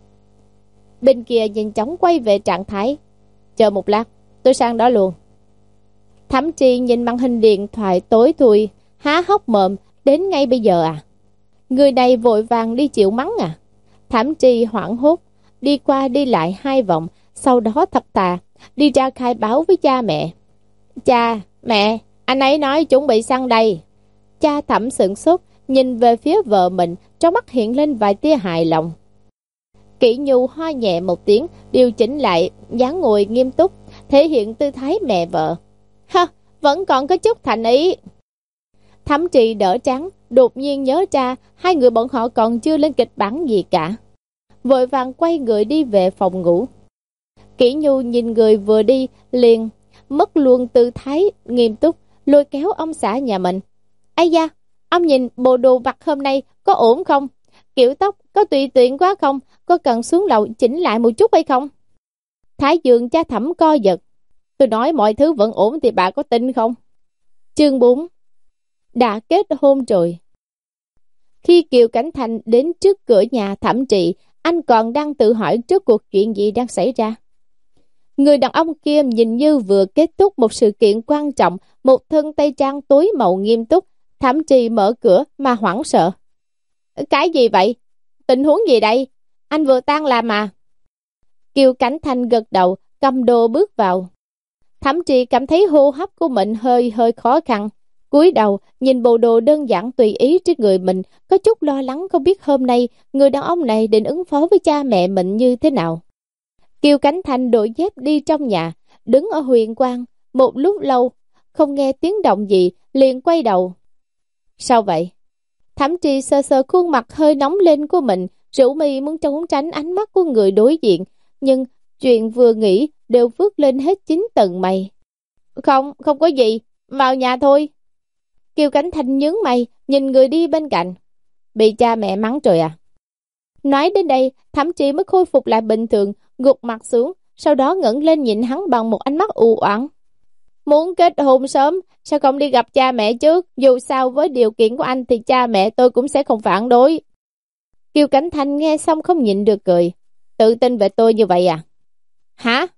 Bên kia nhanh chóng quay về trạng thái. Chờ một lát, tôi sang đó luôn. Thẩm Trì nhìn màn hình điện thoại tối thui, há hốc mồm, đến ngay bây giờ à? Người này vội vàng đi chịu mắng à? Thẩm Trì hoảng hốt, đi qua đi lại hai vòng, sau đó thật tà, đi ra khai báo với cha mẹ. Cha, mẹ, anh ấy nói chuẩn bị sang đây. Cha Thẩm sửng sốt, nhìn về phía vợ mình, trong mắt hiện lên vài tia hài lòng. Kỷ Nhu ho nhẹ một tiếng, điều chỉnh lại, dáng ngồi nghiêm túc, thể hiện tư thái mẹ vợ. Ha, vẫn còn có chút thành ý. Thẩm Trì đỡ trắng, đột nhiên nhớ ra hai người bọn họ còn chưa lên kịch bản gì cả. Vội vàng quay người đi về phòng ngủ. Kỷ Nhu nhìn người vừa đi, liền mất luôn tư thái nghiêm túc, lôi kéo ông xã nhà mình. Ây da, ông nhìn bộ đồ vặt hôm nay có ổn không? Kiểu tóc có tùy tiện quá không? Có cần xuống lầu chỉnh lại một chút hay không? Thái Dương cha Thẩm co giật. Tôi nói mọi thứ vẫn ổn thì bà có tin không? Chương bốn. Đã kết hôn rồi. Khi Kiều Cảnh Thành đến trước cửa nhà Thẩm Trì, anh còn đang tự hỏi trước cuộc chuyện gì đang xảy ra. Người đàn ông kia nhìn như vừa kết thúc một sự kiện quan trọng, một thân tây trang tối màu nghiêm túc. Thẩm Trì mở cửa mà hoảng sợ. Cái gì vậy? Tình huống gì đây? Anh vừa tan làm à? Kiều Cảnh Thành gật đầu, cầm đồ bước vào. Thẩm Trì cảm thấy hô hấp của mình hơi hơi khó khăn, cúi đầu nhìn bộ đồ đơn giản tùy ý trên người mình, có chút lo lắng không biết hôm nay người đàn ông này định ứng phó với cha mẹ mình như thế nào. Kiều Cảnh Thành đội dép đi trong nhà, đứng ở huyền quang một lúc lâu, không nghe tiếng động gì, liền quay đầu. Sao vậy? Thẩm Trì sờ sờ khuôn mặt hơi nóng lên của mình, rủ mi muốn trốn tránh ánh mắt của người đối diện, nhưng chuyện vừa nghĩ đều vước lên hết chín tầng mây. Không, không có gì, vào nhà thôi. Kiều Cảnh Thành nhướng mày, nhìn người đi bên cạnh. Bị cha mẹ mắng rồi à? Nói đến đây, Thẩm Trì mới khôi phục lại bình thường, gục mặt xuống, sau đó ngẩng lên nhìn hắn bằng một ánh mắt u oán. Muốn kết hôn sớm, sao không đi gặp cha mẹ trước? Dù sao với điều kiện của anh thì cha mẹ tôi cũng sẽ không phản đối. Kiều Cảnh Thành nghe xong không nhịn được cười. Tự tin về tôi như vậy à? Hả?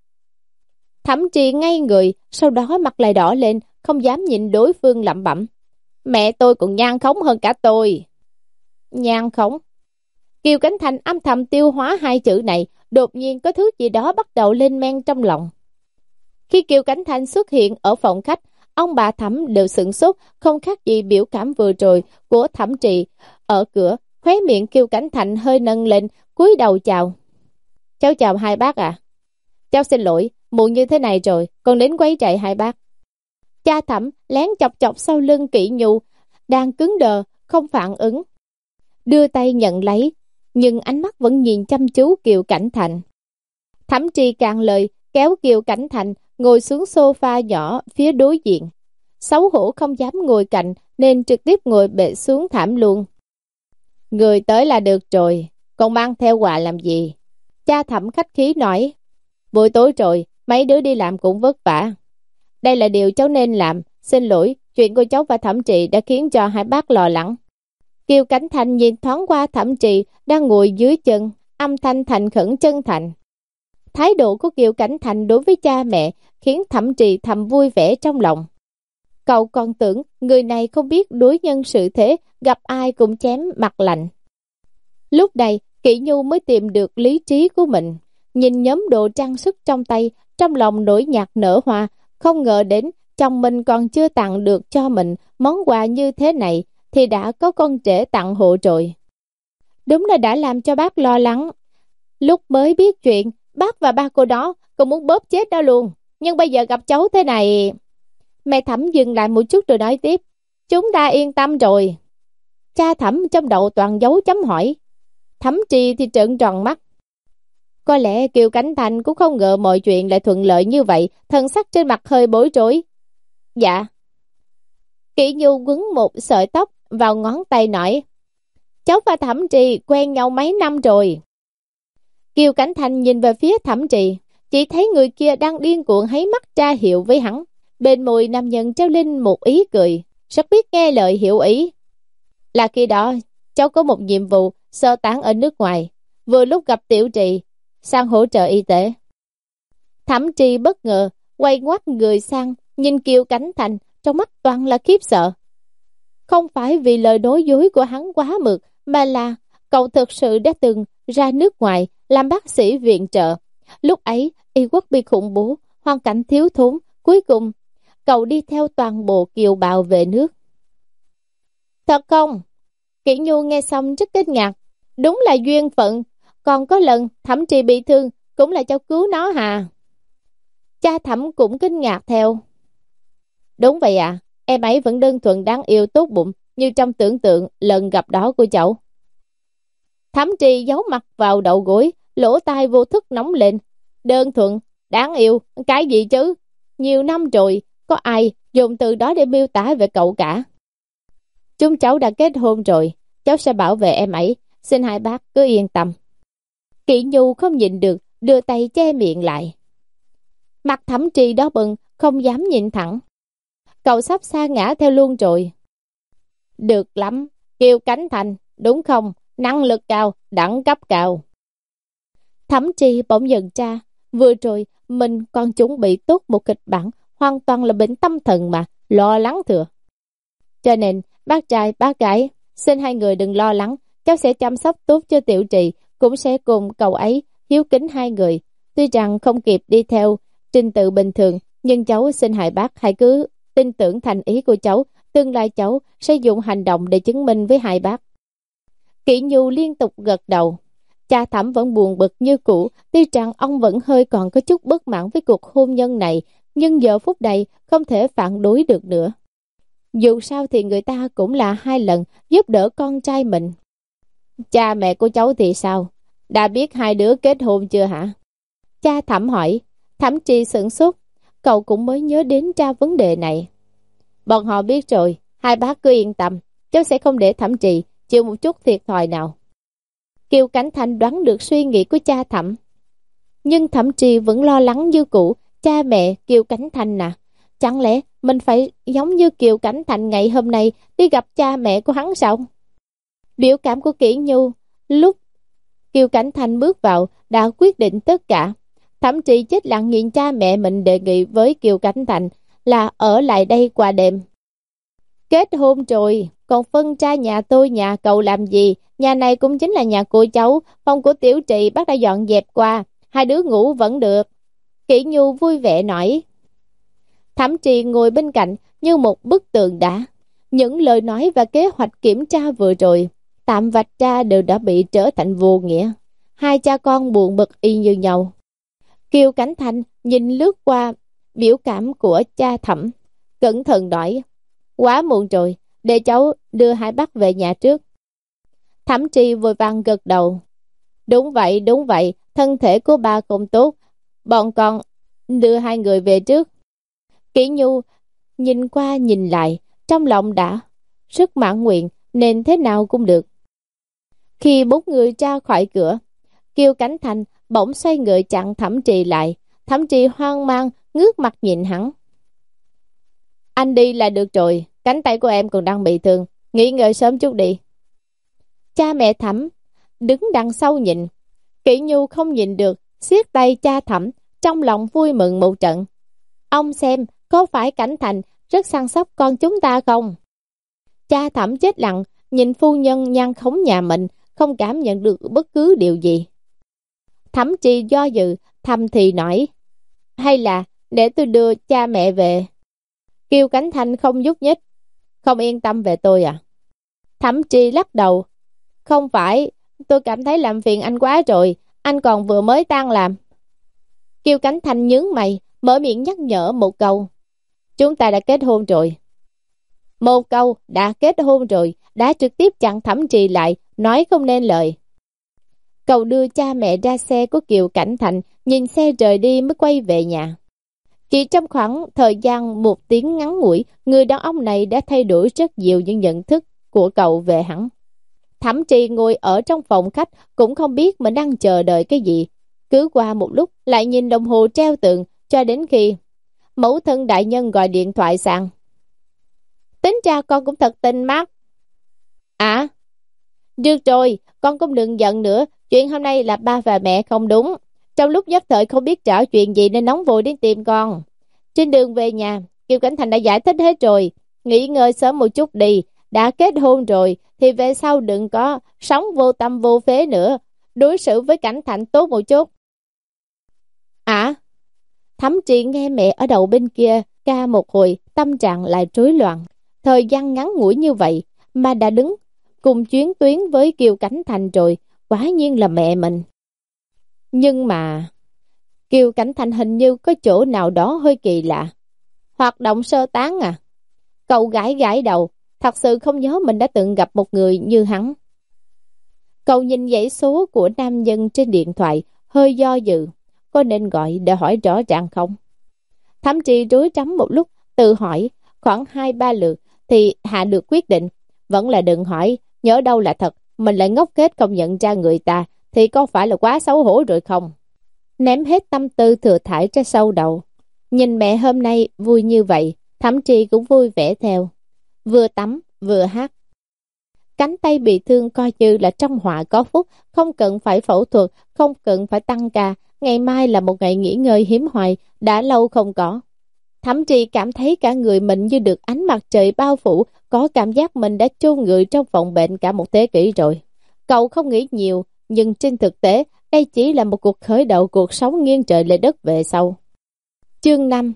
Thẩm Trì ngay người, sau đó mặt lại đỏ lên, không dám nhìn đối phương lẩm bẩm. Mẹ tôi còn nhan khống hơn cả tôi. Nhan khống? Kiều Cảnh Thành âm thầm tiêu hóa hai chữ này, đột nhiên có thứ gì đó bắt đầu lên men trong lòng. Khi Kiều Cảnh Thành xuất hiện ở phòng khách, ông bà Thẩm đều sửng sốt, không khác gì biểu cảm vừa rồi của Thẩm Trì. Ở cửa, khóe miệng Kiều Cảnh Thành hơi nâng lên, cúi đầu chào. Cháu chào hai bác à? Cháu xin lỗi, muộn như thế này rồi, con đến quấy rầy hai bác. Cha Thẩm lén chọc chọc sau lưng Kỷ Nhu, đang cứng đờ, không phản ứng. Đưa tay nhận lấy, nhưng ánh mắt vẫn nhìn chăm chú Kiều Cảnh Thành. Thẩm Trì càng lời, kéo Kiều Cảnh Thành ngồi xuống sofa nhỏ phía đối diện. Xấu hổ không dám ngồi cạnh nên trực tiếp ngồi bệ xuống thảm luôn. Người tới là được rồi, còn mang theo quà làm gì? Cha Thẩm khách khí nói. Buổi tối rồi, mấy đứa đi làm cũng vất vả. Đây là điều cháu nên làm, xin lỗi, chuyện của cháu và Thẩm Trì đã khiến cho hai bác lo lắng. Kiều Cảnh Thành nhìn thoáng qua Thẩm Trì đang ngồi dưới chân, âm thanh thành khẩn chân thành. Thái độ của Kiều Cảnh Thành đối với cha mẹ khiến Thẩm Trì thầm vui vẻ trong lòng. Cậu còn tưởng người này không biết đối nhân sự thế, gặp ai cũng chém mặt lạnh. Lúc này, Kỷ Nhu mới tìm được lý trí của mình. Nhìn nhóm đồ trang sức trong tay, trong lòng nổi nhạc nở hoa, không ngờ đến chồng mình còn chưa tặng được cho mình món quà như thế này, thì đã có con rể tặng hộ rồi. Đúng là đã làm cho bác lo lắng. Lúc mới biết chuyện, bác và ba cô đó cũng muốn bóp chết đó luôn. Nhưng bây giờ gặp cháu thế này... Mẹ Thẩm dừng lại một chút rồi nói tiếp. Chúng ta yên tâm rồi. Cha Thẩm trong đầu toàn dấu chấm hỏi. Thẩm Trì thì trợn tròn mắt. Có lẽ Kiều Cảnh Thành cũng không ngờ mọi chuyện lại thuận lợi như vậy, thần sắc trên mặt hơi bối rối. Dạ. Kỷ Nhu quấn một sợi tóc vào ngón tay nói. Cháu và Thẩm Trì quen nhau mấy năm rồi. Kiều Cảnh Thành nhìn về phía Thẩm Trì, chỉ thấy người kia đang điên cuồng háy mắt tra hiệu với hắn. Bên môi nam nhân treo lên một ý cười, rất biết nghe lời hiểu ý. Là khi đó, cháu có một nhiệm vụ sơ tán ở nước ngoài, vừa lúc gặp Tiểu Trì, sang hỗ trợ y tế. Thẩm Trì bất ngờ, quay ngoắt người sang, nhìn Kiều Cảnh Thành, trong mắt toàn là khiếp sợ. Không phải vì lời nói dối của hắn quá mực, mà là cậu thực sự đã từng ra nước ngoài làm bác sĩ viện trợ. Lúc ấy, y quốc bị khủng bố, hoàn cảnh thiếu thốn, cuối cùng cậu đi theo toàn bộ kiều bào về nước. Thật không? Kỷ Nhu nghe xong rất kinh ngạc. Đúng là duyên phận. Còn có lần Thẩm Trì bị thương, cũng là cháu cứu nó hà. Cha Thẩm cũng kinh ngạc theo. Đúng vậy à, em ấy vẫn đơn thuần đáng yêu tốt bụng, như trong tưởng tượng lần gặp đó của cháu. Thẩm Trì giấu mặt vào đầu gối, lỗ tai vô thức nóng lên. Đơn thuần, đáng yêu, cái gì chứ? Nhiều năm rồi, có ai dùng từ đó để miêu tả về cậu cả. Chúng cháu đã kết hôn rồi, cháu sẽ bảo vệ em ấy, xin hai bác cứ yên tâm. Kỷ Nhu không nhịn được, đưa tay che miệng lại. Mặt Thẩm Trì đó bừng, không dám nhìn thẳng. Cậu sắp sa ngã theo luôn rồi. Được lắm, Kiều Cảnh Thành, đúng không? Năng lực cao, đẳng cấp cao. Thẩm Trì bỗng nhận ra, vừa rồi mình còn chuẩn bị tốt một kịch bản, hoàn toàn là bệnh tâm thần mà, lo lắng thừa. Cho nên, bác trai, bác gái, xin hai người đừng lo lắng, cháu sẽ chăm sóc tốt cho Tiểu Trì, cũng sẽ cùng cậu ấy hiếu kính hai người. Tuy rằng không kịp đi theo trình tự bình thường, Nhưng cháu xin hai bác hãy cứ tin tưởng thành ý của cháu, tương lai cháu sẽ dùng hành động để chứng minh với hai bác. Kỷ Nhu liên tục gật đầu. Cha Thẩm vẫn buồn bực như cũ, tuy rằng ông vẫn hơi còn có chút bất mãn với cuộc hôn nhân này, nhưng giờ phút này không thể phản đối được nữa. Dù sao thì người ta cũng là hai lần giúp đỡ con trai mình. Cha mẹ của cháu thì sao? Đã biết hai đứa kết hôn chưa hả? Cha Thẩm hỏi. Thẩm Trì sửng sốt, cậu cũng mới nhớ đến ra vấn đề này. Bọn họ biết rồi, hai bác cứ yên tâm, cháu sẽ không để Thẩm Trì chịu một chút thiệt thòi nào. Kiều Cảnh Thành đoán được suy nghĩ của cha Thẩm, nhưng Thẩm Trì vẫn lo lắng như cũ. Cha mẹ Kiều Cảnh Thành à, chẳng lẽ mình phải giống như Kiều Cảnh Thành ngày hôm nay đi gặp cha mẹ của hắn sao? Biểu cảm của Kỷ Nhu lúc Kiều Cảnh Thành bước vào đã quyết định tất cả. Thẩm Trì chết lặng nhìn cha mẹ mình đề nghị với Kiều Cảnh Thành là ở lại đây qua đêm. Kết hôn rồi, còn phân ra nhà tôi nhà cậu làm gì? Nhà này cũng chính là nhà của cháu, phòng của Tiểu Trì bác đã dọn dẹp qua, hai đứa ngủ vẫn được. Kỷ Nhu vui vẻ nói. Thẩm Trì ngồi bên cạnh như một bức tường đá. Những lời nói và kế hoạch kiểm tra vừa rồi, tạm vạch ra đều đã bị trở thành vô nghĩa. Hai cha con buồn bực y như nhau. Kiều Cảnh Thành nhìn lướt qua biểu cảm của cha Thẩm, cẩn thận nói. Quá muộn rồi, để cháu đưa hai bác về nhà trước. Thẩm Trì vội vàng gật đầu. Đúng vậy, đúng vậy, thân thể của ba không tốt, bọn con đưa hai người về trước. Kỷ Nhu nhìn qua nhìn lại, trong lòng đã rất mãn nguyện nên thế nào cũng được. Khi bốn người ra khỏi cửa, Kiều Cảnh Thành bỗng xoay người chặn Thẩm Trì lại. Thẩm Trì hoang mang ngước mặt nhìn hắn. Anh đi là được rồi, cánh tay của em còn đang bị thương, nghỉ ngơi sớm chút đi. Cha mẹ Thẩm đứng đằng sau nhìn. Kỷ Nhu không nhìn được, siết tay cha Thẩm, trong lòng vui mừng một trận. Ông xem, có phải Cảnh Thành rất săn sóc con chúng ta không? Cha Thẩm chết lặng, nhìn phu nhân nhan khống nhà mình, không cảm nhận được bất cứ điều gì. Thẩm Trì do dự, thầm thì nói. Hay là để tôi đưa cha mẹ về? Kiều Cảnh Thành không nhúc nhích. Không yên tâm về tôi à? Thẩm Trì lắc đầu. Không phải, tôi cảm thấy làm phiền anh quá rồi, anh còn vừa mới tan làm. Kiều Cảnh Thành nhướng mày, mở miệng nhắc nhở một câu. Chúng ta đã kết hôn rồi. Một câu đã kết hôn rồi, đã trực tiếp chặn Thẩm Trì lại, nói không nên lời. Cậu đưa cha mẹ ra xe của Kiều Cảnh Thành, nhìn xe rời đi mới quay về nhà. Chỉ trong khoảng thời gian một tiếng ngắn ngủi, người đàn ông này đã thay đổi rất nhiều những nhận thức của cậu về hắn. Thẩm Trì ngồi ở trong phòng khách cũng không biết mình đang chờ đợi cái gì. Cứ qua một lúc lại nhìn đồng hồ treo tường cho đến khi mẫu thân đại nhân gọi điện thoại sang. Tính ra con cũng thật tinh mắt. À, được rồi, con cũng đừng giận nữa. Chuyện hôm nay là ba và mẹ không đúng. Trong lúc nhất thời không biết trả chuyện gì nên nóng vội đến tìm con. Trên đường về nhà, Kiều Cảnh Thành đã giải thích hết rồi. Nghỉ ngơi sớm một chút đi. Đã kết hôn rồi thì về sau đừng có sống vô tâm vô phế nữa. Đối xử với Cảnh Thành tốt một chút. À, Thẩm Trì nghe mẹ ở đầu bên kia ca một hồi, tâm trạng lại rối loạn. Thời gian ngắn ngủi như vậy mà đã đứng cùng chuyến tuyến với Kiều Cảnh Thành rồi, quả nhiên là mẹ mình. Nhưng mà Kiều Cảnh Thành hình như có chỗ nào đó hơi kỳ lạ. Hoạt động sơ tán à? Cậu gãi gãi đầu, thật sự không nhớ mình đã từng gặp một người như hắn. Cậu nhìn dãy số của nam nhân trên điện thoại, hơi do dự. Có nên gọi để hỏi rõ ràng không? Thẩm Trì rối rắm một lúc, tự hỏi khoảng hai ba lượt thì hạ được quyết định. Vẫn là đừng hỏi, nhớ đâu là thật, mình lại ngốc nghếch không nhận ra người ta thì có phải là quá xấu hổ rồi không? Ném hết tâm tư thừa thải ra sau đầu. Nhìn mẹ hôm nay vui như vậy, Thẩm Trì cũng vui vẻ theo. Vừa tắm, vừa hát. Cánh tay bị thương coi như là trong họa có phúc, không cần phải phẫu thuật, không cần phải tăng ca. Ngày mai là một ngày nghỉ ngơi hiếm hoài, đã lâu không có. Thẩm Trì cảm thấy cả người mình như được ánh mặt trời bao phủ, có cảm giác mình đã chôn người trong phòng bệnh cả một thế kỷ rồi. Cậu không nghĩ nhiều, nhưng trên thực tế, đây chỉ là một cuộc khởi đầu cuộc sống nghiêng trời lệch đất về sau. Chương năm.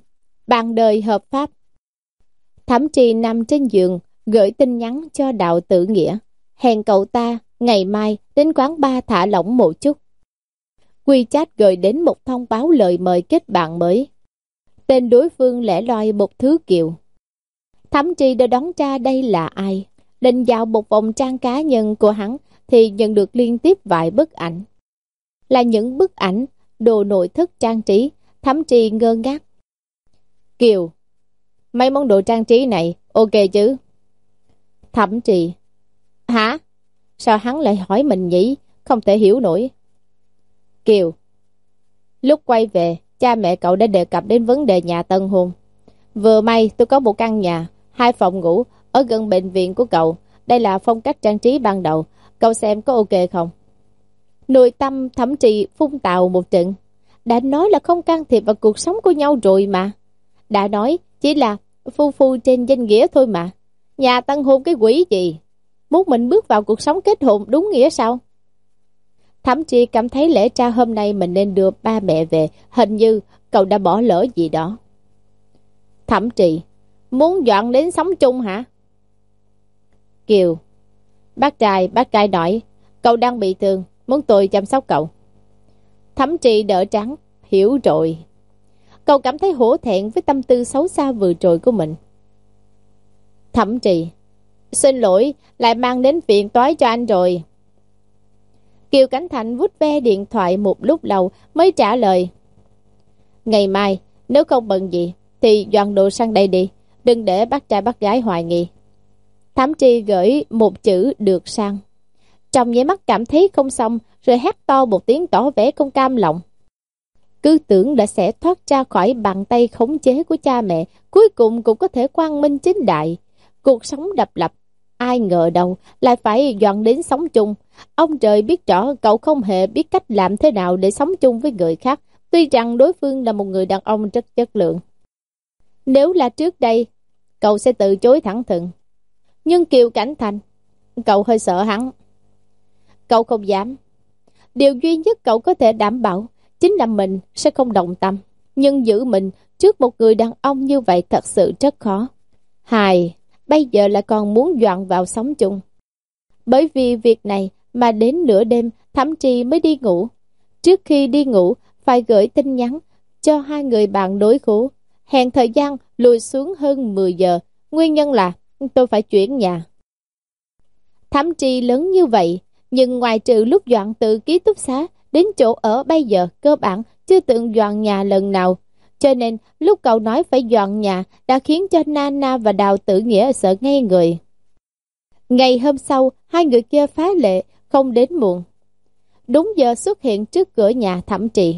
bạn đời hợp pháp. Thẩm Trì nằm trên giường, gửi tin nhắn cho Đạo Tử Nghĩa, hẹn cậu ta ngày mai đến quán bar thả lỏng một chút. WeChat gửi đến một thông báo lời mời kết bạn mới. Tên đối phương lẻ loi một thứ Kiều. Thẩm Trì đã đoán ra đây là ai. Định dạo một vòng trang cá nhân của hắn thì nhận được liên tiếp vài bức ảnh. Là những bức ảnh, đồ nội thất trang trí. Thẩm Trì ngơ ngác. Kiều, mấy món đồ trang trí này ok chứ? Thẩm Trì, hả? Sao hắn lại hỏi mình nhỉ? Không thể hiểu nổi. Kiều, lúc quay về, cha mẹ cậu đã đề cập đến vấn đề nhà tân hôn. Vừa may tôi có một căn nhà, hai phòng ngủ ở gần bệnh viện của cậu. Đây là phong cách trang trí ban đầu. Cậu xem có ok không? Nội tâm Thẩm Trì phun tào một trận. Đã nói là không can thiệp vào cuộc sống của nhau rồi mà. Đã nói chỉ là phu phu trên danh nghĩa thôi mà. Nhà tân hôn cái quỷ gì? Muốn mình bước vào cuộc sống kết hôn đúng nghĩa sao? Thẩm Trì cảm thấy lẽ ra hôm nay mình nên đưa ba mẹ về. Hình như cậu đã bỏ lỡ gì đó. Thẩm Trì, muốn dọn đến sống chung hả? Kiều, bác trai, bác trai nói, cậu đang bị thương, muốn tôi chăm sóc cậu. Thẩm Trì đỡ trắng, hiểu rồi. Cậu cảm thấy hổ thẹn với tâm tư xấu xa vừa rồi của mình. Thẩm Trì, xin lỗi, lại mang đến phiền toái cho anh rồi. Kiều Cảnh Thành vút ve điện thoại một lúc lâu mới trả lời. Ngày mai, nếu không bận gì, thì dọn đồ sang đây đi, đừng để bác trai bác gái hoài nghi. Thẩm Trì gửi một chữ được sang. Trong nháy mắt cảm thấy không xong, rồi hét to một tiếng tỏ vẻ không cam lòng. Cứ tưởng đã sẽ thoát ra khỏi bàn tay khống chế của cha mẹ, cuối cùng cũng có thể quang minh chính đại. Cuộc sống độc lập, ai ngờ đâu lại phải dọn đến sống chung. Ông trời biết rõ cậu không hề biết cách làm thế nào để sống chung với người khác, tuy rằng đối phương là một người đàn ông rất chất lượng. Nếu là trước đây, cậu sẽ từ chối thẳng thừng. Nhưng Kiều Cảnh Thành, cậu hơi sợ hắn. Cậu không dám. Điều duy nhất cậu có thể đảm bảo chính là mình sẽ không động tâm. Nhưng giữ mình trước một người đàn ông như vậy thật sự rất khó. Hài, bây giờ lại còn muốn dọn vào sống chung. Bởi vì việc này mà đến nửa đêm Thẩm Trì mới đi ngủ. Trước khi đi ngủ phải gửi tin nhắn cho hai người bạn đối khố. Hẹn thời gian lùi xuống hơn mười giờ. Nguyên nhân là tôi phải chuyển nhà. Thẩm Trì lớn như vậy, nhưng ngoài trừ lúc dọn từ ký túc xá đến chỗ ở bây giờ, cơ bản chưa từng dọn nhà lần nào. Cho nên lúc cậu nói phải dọn nhà đã khiến cho Nana và Đào Tử Nghĩa sợ ngây người. Ngày hôm sau, hai người kia phá lệ không đến muộn. Đúng giờ xuất hiện trước cửa nhà Thẩm Trì.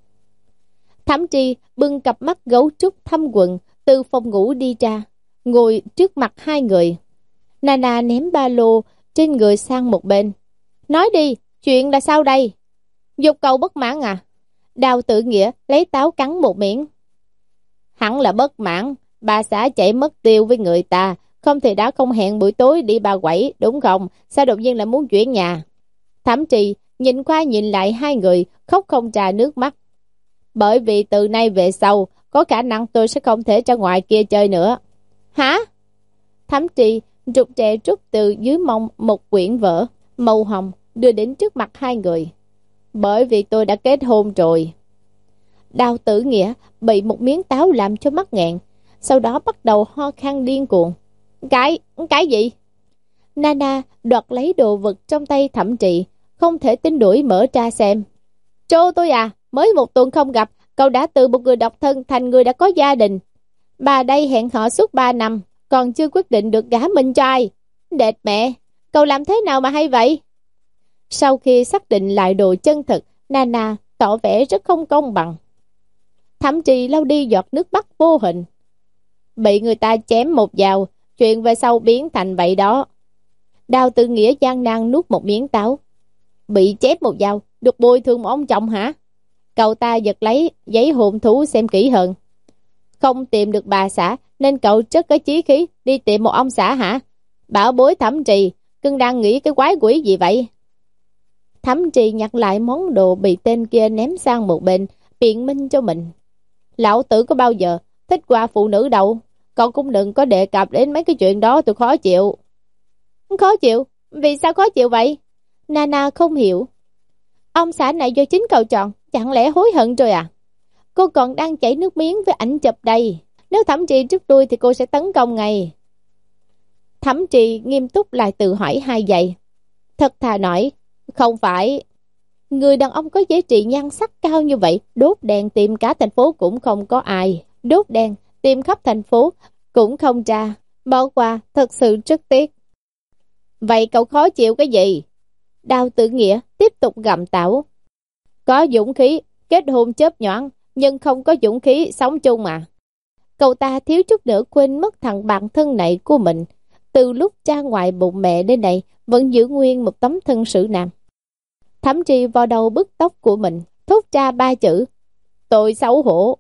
Thẩm Trì bưng cặp mắt gấu trúc thâm quần từ phòng ngủ đi ra, ngồi trước mặt hai người. Nana ném ba lô trên người sang một bên. Nói đi, chuyện là sao đây? Dục cầu bất mãn à? Đào Tử Nghĩa lấy táo cắn một miếng. Hẳn là bất mãn, bà xã chạy mất tiêu với người ta, không thì đã không hẹn buổi tối đi bà quẩy, đúng không? Sao đột nhiên lại muốn chuyển nhà? Thẩm Trì nhìn qua nhìn lại hai người, khóc không trà nước mắt. Bởi vì từ nay về sau, có khả năng tôi sẽ không thể ra ngoài kia chơi nữa. Hả? Thẩm Trì rụt rè rút từ dưới mông một quyển vở màu hồng đưa đến trước mặt hai người. Bởi vì tôi đã kết hôn rồi. Đào Tử Nghĩa bị một miếng táo làm cho mắt nghẹn, sau đó bắt đầu ho khan điên cuồng. Cái, cái gì? Nana đoạt lấy đồ vật trong tay Thẩm Trì, không thể tin đuổi mở ra xem. Trô tôi à, mới một tuần không gặp, cậu đã từ một người độc thân thành người đã có gia đình. Bà đây hẹn họ suốt ba năm, còn chưa quyết định được gả mình cho ai. Đệt mẹ, cậu làm thế nào mà hay vậy? Sau khi xác định lại đồ chân thực, Nana tỏ vẻ rất không công bằng. Thẩm Trì lau đi giọt nước mắt vô hình. Bị người ta chém một dao, chuyện về sau biến thành vậy đó. Đào Tử Nghĩa gian nan nuốt một miếng táo. Bị chém một dao, được bồi thường một ông chồng hả? Cậu ta giật lấy giấy hồn thú xem kỹ hơn. Không tìm được bà xã, nên cậu rất có chí khí đi tìm một ông xã hả? Bảo bối Thẩm Trì, cưng đang nghĩ cái quái quỷ gì vậy? Thẩm Trì nhặt lại món đồ bị tên kia ném sang một bên, biện minh cho mình. Lão tử có bao giờ thích qua phụ nữ đâu. Cậu cũng đừng có đề cập đến mấy cái chuyện đó, tôi khó chịu. Khó chịu? Vì sao khó chịu vậy? Nana không hiểu. Ông xã này do chính cậu chọn, chẳng lẽ hối hận rồi à? Cô còn đang chảy nước miếng với ảnh chụp đây. Nếu Thẩm Trì trước đuôi thì cô sẽ tấn công ngay. Thẩm Trì nghiêm túc lại tự hỏi hai giây. Thật thà nói, không phải. Người đàn ông có giá trị nhan sắc cao như vậy, đốt đèn tìm cả thành phố cũng không có ai. Đốt đèn tìm khắp thành phố cũng không ra. Bỏ qua, thật sự rất tiếc. Vậy cậu khó chịu cái gì? Đào Tử Nghĩa tiếp tục gặm tảo. Có dũng khí kết hôn chớp nhoáng, nhưng không có dũng khí sống chung mà. Cậu ta thiếu chút nữa quên mất thằng bạn thân này của mình. Từ lúc cha ngoại bụng mẹ đến nay vẫn giữ nguyên một tấm thân xử nam. Thẩm Trì vào đầu bức tóc của mình, thốt ra ba chữ: tôi xấu hổ.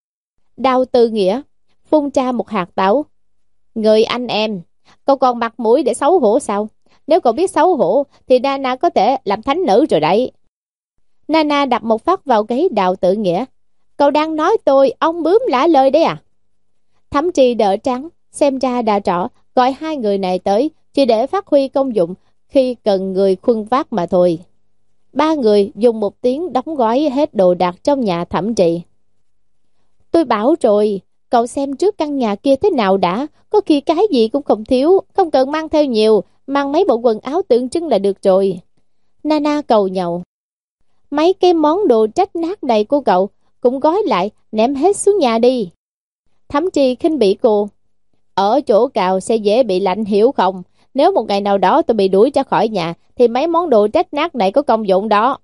Đào Tử Nghĩa phun ra một hạt tảo. Người anh em, cậu còn mặt mũi để xấu hổ sao? Nếu cậu biết xấu hổ thì Nana có thể làm thánh nữ rồi đấy. Nana đặt một phát vào gáy Đào Tử Nghĩa. Cậu đang nói tôi ông bướm lả lời đấy à? Thẩm Trì đỡ trắng, xem ra đã rõ, gọi hai người này tới chỉ để phát huy công dụng khi cần người khuân vác mà thôi. Ba người dùng một tiếng đóng gói hết đồ đạc trong nhà Thẩm Trì. Tôi bảo rồi, cậu xem trước căn nhà kia thế nào đã, có khi cái gì cũng không thiếu, không cần mang theo nhiều, mang mấy bộ quần áo tượng trưng là được rồi. Nana cầu nhậu. Mấy cái món đồ trách nát đầy của cậu cũng gói lại, ném hết xuống nhà đi. Thẩm Trì khinh bỉ cô. Ở chỗ cào sẽ dễ bị lạnh hiểu không? Nếu một ngày nào đó tôi bị đuổi ra khỏi nhà thì mấy món đồ trách nát này có công dụng đó.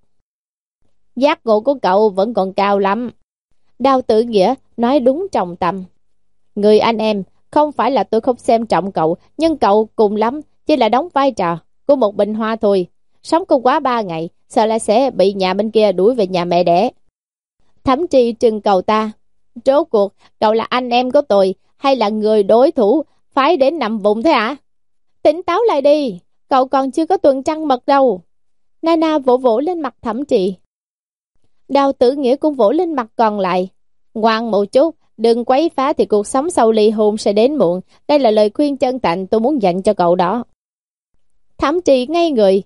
Giác ngộ của cậu vẫn còn cao lắm. Đào Tử Nghĩa nói đúng trọng tâm. Người anh em, không phải là tôi không xem trọng cậu, nhưng cậu cùng lắm chỉ là đóng vai trò của một bình hoa thôi. Sống không quá ba ngày, sợ là sẽ bị nhà bên kia đuổi về nhà mẹ đẻ. Thẩm Trì trừng cậu ta. Rốt cuộc, cậu là anh em của tôi, hay là người đối thủ, phái đến nằm vùng thế hả? Tỉnh táo lại đi, cậu còn chưa có tuần trăng mật đâu. Nana vỗ vỗ lên mặt Thẩm Trì. Đào Tử Nghĩa cũng vỗ lên mặt còn lại. Ngoan một chút, đừng quấy phá thì cuộc sống sau ly hôn sẽ đến muộn. Đây là lời khuyên chân thành tôi muốn dành cho cậu đó. Thẩm Trì ngây người.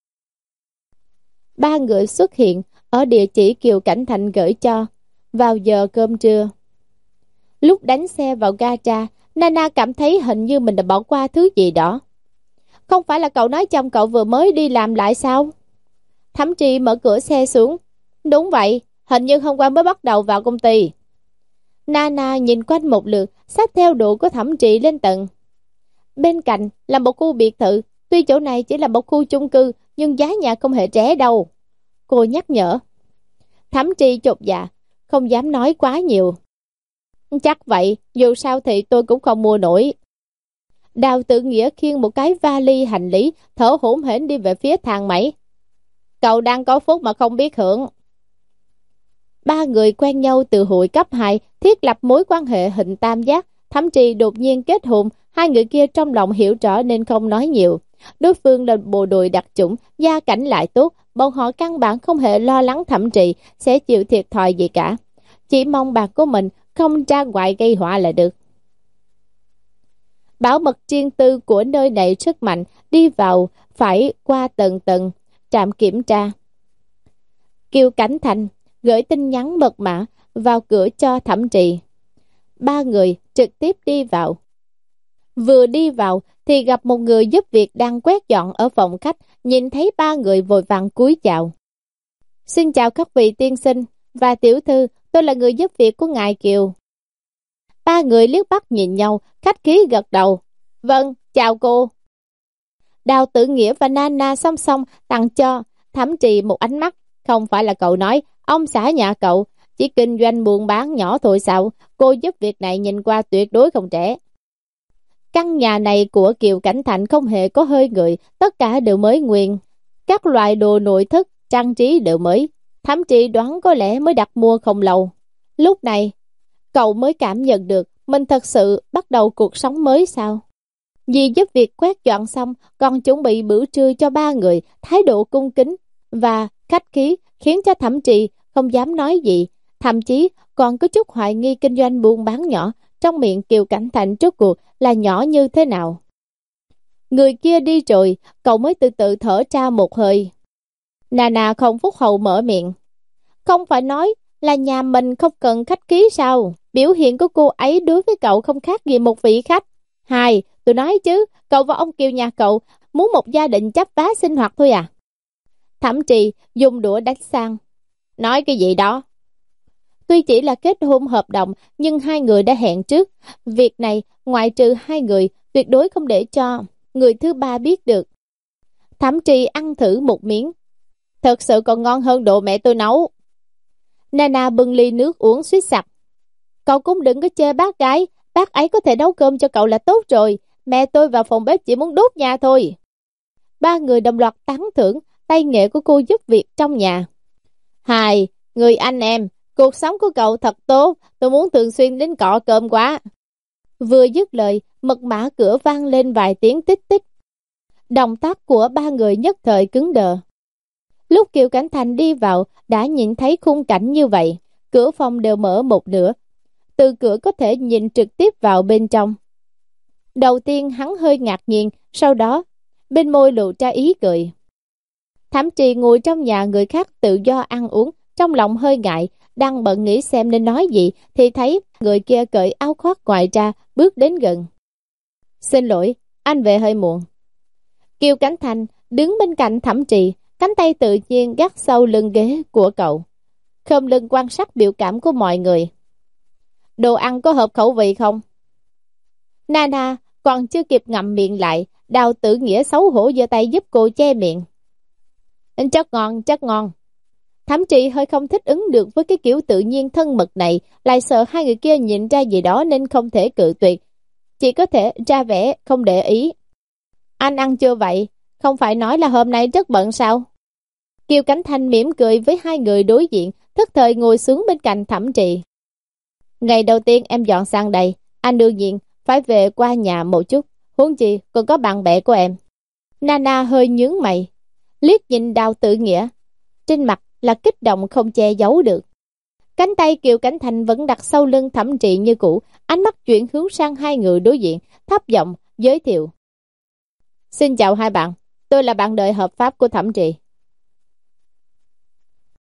Ba người xuất hiện ở địa chỉ Kiều Cảnh Thành gửi cho vào giờ cơm trưa. Lúc đánh xe vào ga tra, Nana cảm thấy hình như mình đã bỏ qua thứ gì đó. Không phải là cậu nói chồng cậu vừa mới đi làm lại sao? Thẩm Trì mở cửa xe xuống. Đúng vậy, hình như hôm qua mới bắt đầu vào công ty. Nana nhìn quanh một lượt, xách theo đồ của Thẩm Trì lên tầng. Bên cạnh là một khu biệt thự. Tuy chỗ này chỉ là một khu chung cư, nhưng giá nhà không hề rẻ đâu. Cô nhắc nhở. Thẩm Trì chột dạ, không dám nói quá nhiều. Chắc vậy, dù sao thì tôi cũng không mua nổi. Đào Tử Nghĩa khiêng một cái vali hành lý, thở hổn hển đi về phía thang máy. Cậu đang có phúc mà không biết hưởng. Ba người quen nhau từ hồi cấp hai, thiết lập mối quan hệ hình tam giác. Thẩm Trì đột nhiên kết hôn, hai người kia trong lòng hiểu rõ nên không nói nhiều. Đối phương là bộ đội đặc chủng, gia cảnh lại tốt, bọn họ căn bản không hề lo lắng Thẩm Trì sẽ chịu thiệt thòi gì cả. Chỉ mong bạc của mình không ra ngoài gây họa là được. Bảo mật riêng tư của nơi này rất mạnh, đi vào phải qua tầng tầng trạm kiểm tra. Kiều Cảnh Thành gửi tin nhắn mật mã vào cửa cho Thẩm Trì. Ba người trực tiếp đi vào. Vừa đi vào thì gặp một người giúp việc đang quét dọn ở phòng khách, nhìn thấy ba người vội vàng cúi chào. Xin chào các vị tiên sinh và tiểu thư, tôi là người giúp việc của ngài Kiều. Ba người liếc mắt nhìn nhau, khách khí gật đầu. Vâng, chào cô. Đào Tử Nghĩa và Nana song song tặng cho Thẩm Trì một ánh mắt. Không phải là cậu nói, ông xã nhà cậu chỉ kinh doanh buôn bán nhỏ thôi sao? Cô giúp việc này nhìn qua tuyệt đối không trẻ. Căn nhà này của Kiều Cảnh Thành không hề có hơi người, tất cả đều mới nguyên. Các loại đồ nội thất, trang trí đều mới. Thẩm Trì đoán có lẽ mới đặt mua không lâu. Lúc này, cậu mới cảm nhận được mình thật sự bắt đầu cuộc sống mới sao? Vì giúp việc quét dọn xong, còn chuẩn bị bữa trưa cho ba người, thái độ cung kính và khách khí khiến cho Thẩm Trì không dám nói gì. Thậm chí còn có chút hoài nghi kinh doanh buôn bán nhỏ, trong miệng Kiều Cảnh Thành rốt cuộc là nhỏ như thế nào. Người kia đi rồi, cậu mới từ từ thở ra một hơi. Nana không phút hậu mở miệng. Không phải nói là nhà mình không cần khách ký sao? Biểu hiện của cô ấy đối với cậu không khác gì một vị khách. Hai, tôi nói chứ, cậu và ông Kiều nhà cậu muốn một gia đình chấp vá sinh hoạt thôi à? Thẩm Trì dùng đũa đánh sang. Nói cái gì đó? Tuy chỉ là kết hôn hợp đồng, nhưng hai người đã hẹn trước. Việc này, ngoại trừ hai người, tuyệt đối không để cho người thứ ba biết được. Thẩm Trì ăn thử một miếng. Thật sự còn ngon hơn đồ mẹ tôi nấu. Nana bưng ly nước uống suýt sặc. Cậu cũng đừng có chê bác gái, bác ấy có thể nấu cơm cho cậu là tốt rồi. Mẹ tôi vào phòng bếp chỉ muốn đốt nhà thôi. Ba người đồng loạt tán thưởng tay nghề của cô giúp việc trong nhà. Hai, người anh em, cuộc sống của cậu thật tốt, tôi muốn thường xuyên đến cọ cơm quá. Vừa dứt lời, mật mã cửa vang lên vài tiếng tích tích. Động tác của ba người nhất thời cứng đờ. Lúc Kiều Cảnh Thành đi vào, đã nhìn thấy khung cảnh như vậy. Cửa phòng đều mở một nửa. Từ cửa có thể nhìn trực tiếp vào bên trong. Đầu tiên hắn hơi ngạc nhiên, sau đó, bên môi lộ ra ý cười. Thẩm Trì ngồi trong nhà người khác tự do ăn uống, trong lòng hơi ngại, đang bận nghĩ xem nên nói gì, thì thấy người kia cởi áo khoác ngoài ra, bước đến gần. Xin lỗi, anh về hơi muộn. Kiều Cảnh Thành đứng bên cạnh Thẩm Trì, cánh tay tự nhiên gác sau lưng ghế của cậu, khom lưng quan sát biểu cảm của mọi người. Đồ ăn có hợp khẩu vị không? Nana còn chưa kịp ngậm miệng lại, Đào Tử Nghĩa xấu hổ giơ tay giúp cô che miệng. Chất ngon, chất ngon. Thẩm Trì hơi không thích ứng được với cái kiểu tự nhiên thân mật này, lại sợ hai người kia nhìn ra gì đó nên không thể cự tuyệt, chỉ có thể ra vẻ không để ý. Anh ăn chưa vậy? Không phải nói là hôm nay rất bận sao? Kiều Cảnh Thành mỉm cười với hai người đối diện, thức thời ngồi xuống bên cạnh Thẩm Trì. Ngày đầu tiên em dọn sang đây, anh đương nhiên phải về qua nhà một chút, huống chi còn có bạn bè của em. Nana hơi nhướng mày, liếc nhìn Đào Tử Nghĩa, trên mặt là kích động không che giấu được. Cánh tay Kiều Cảnh Thành vẫn đặt sau lưng Thẩm Trì như cũ, ánh mắt chuyển hướng sang hai người đối diện, thấp giọng giới thiệu. Xin chào hai bạn, tôi là bạn đời hợp pháp của Thẩm Trì.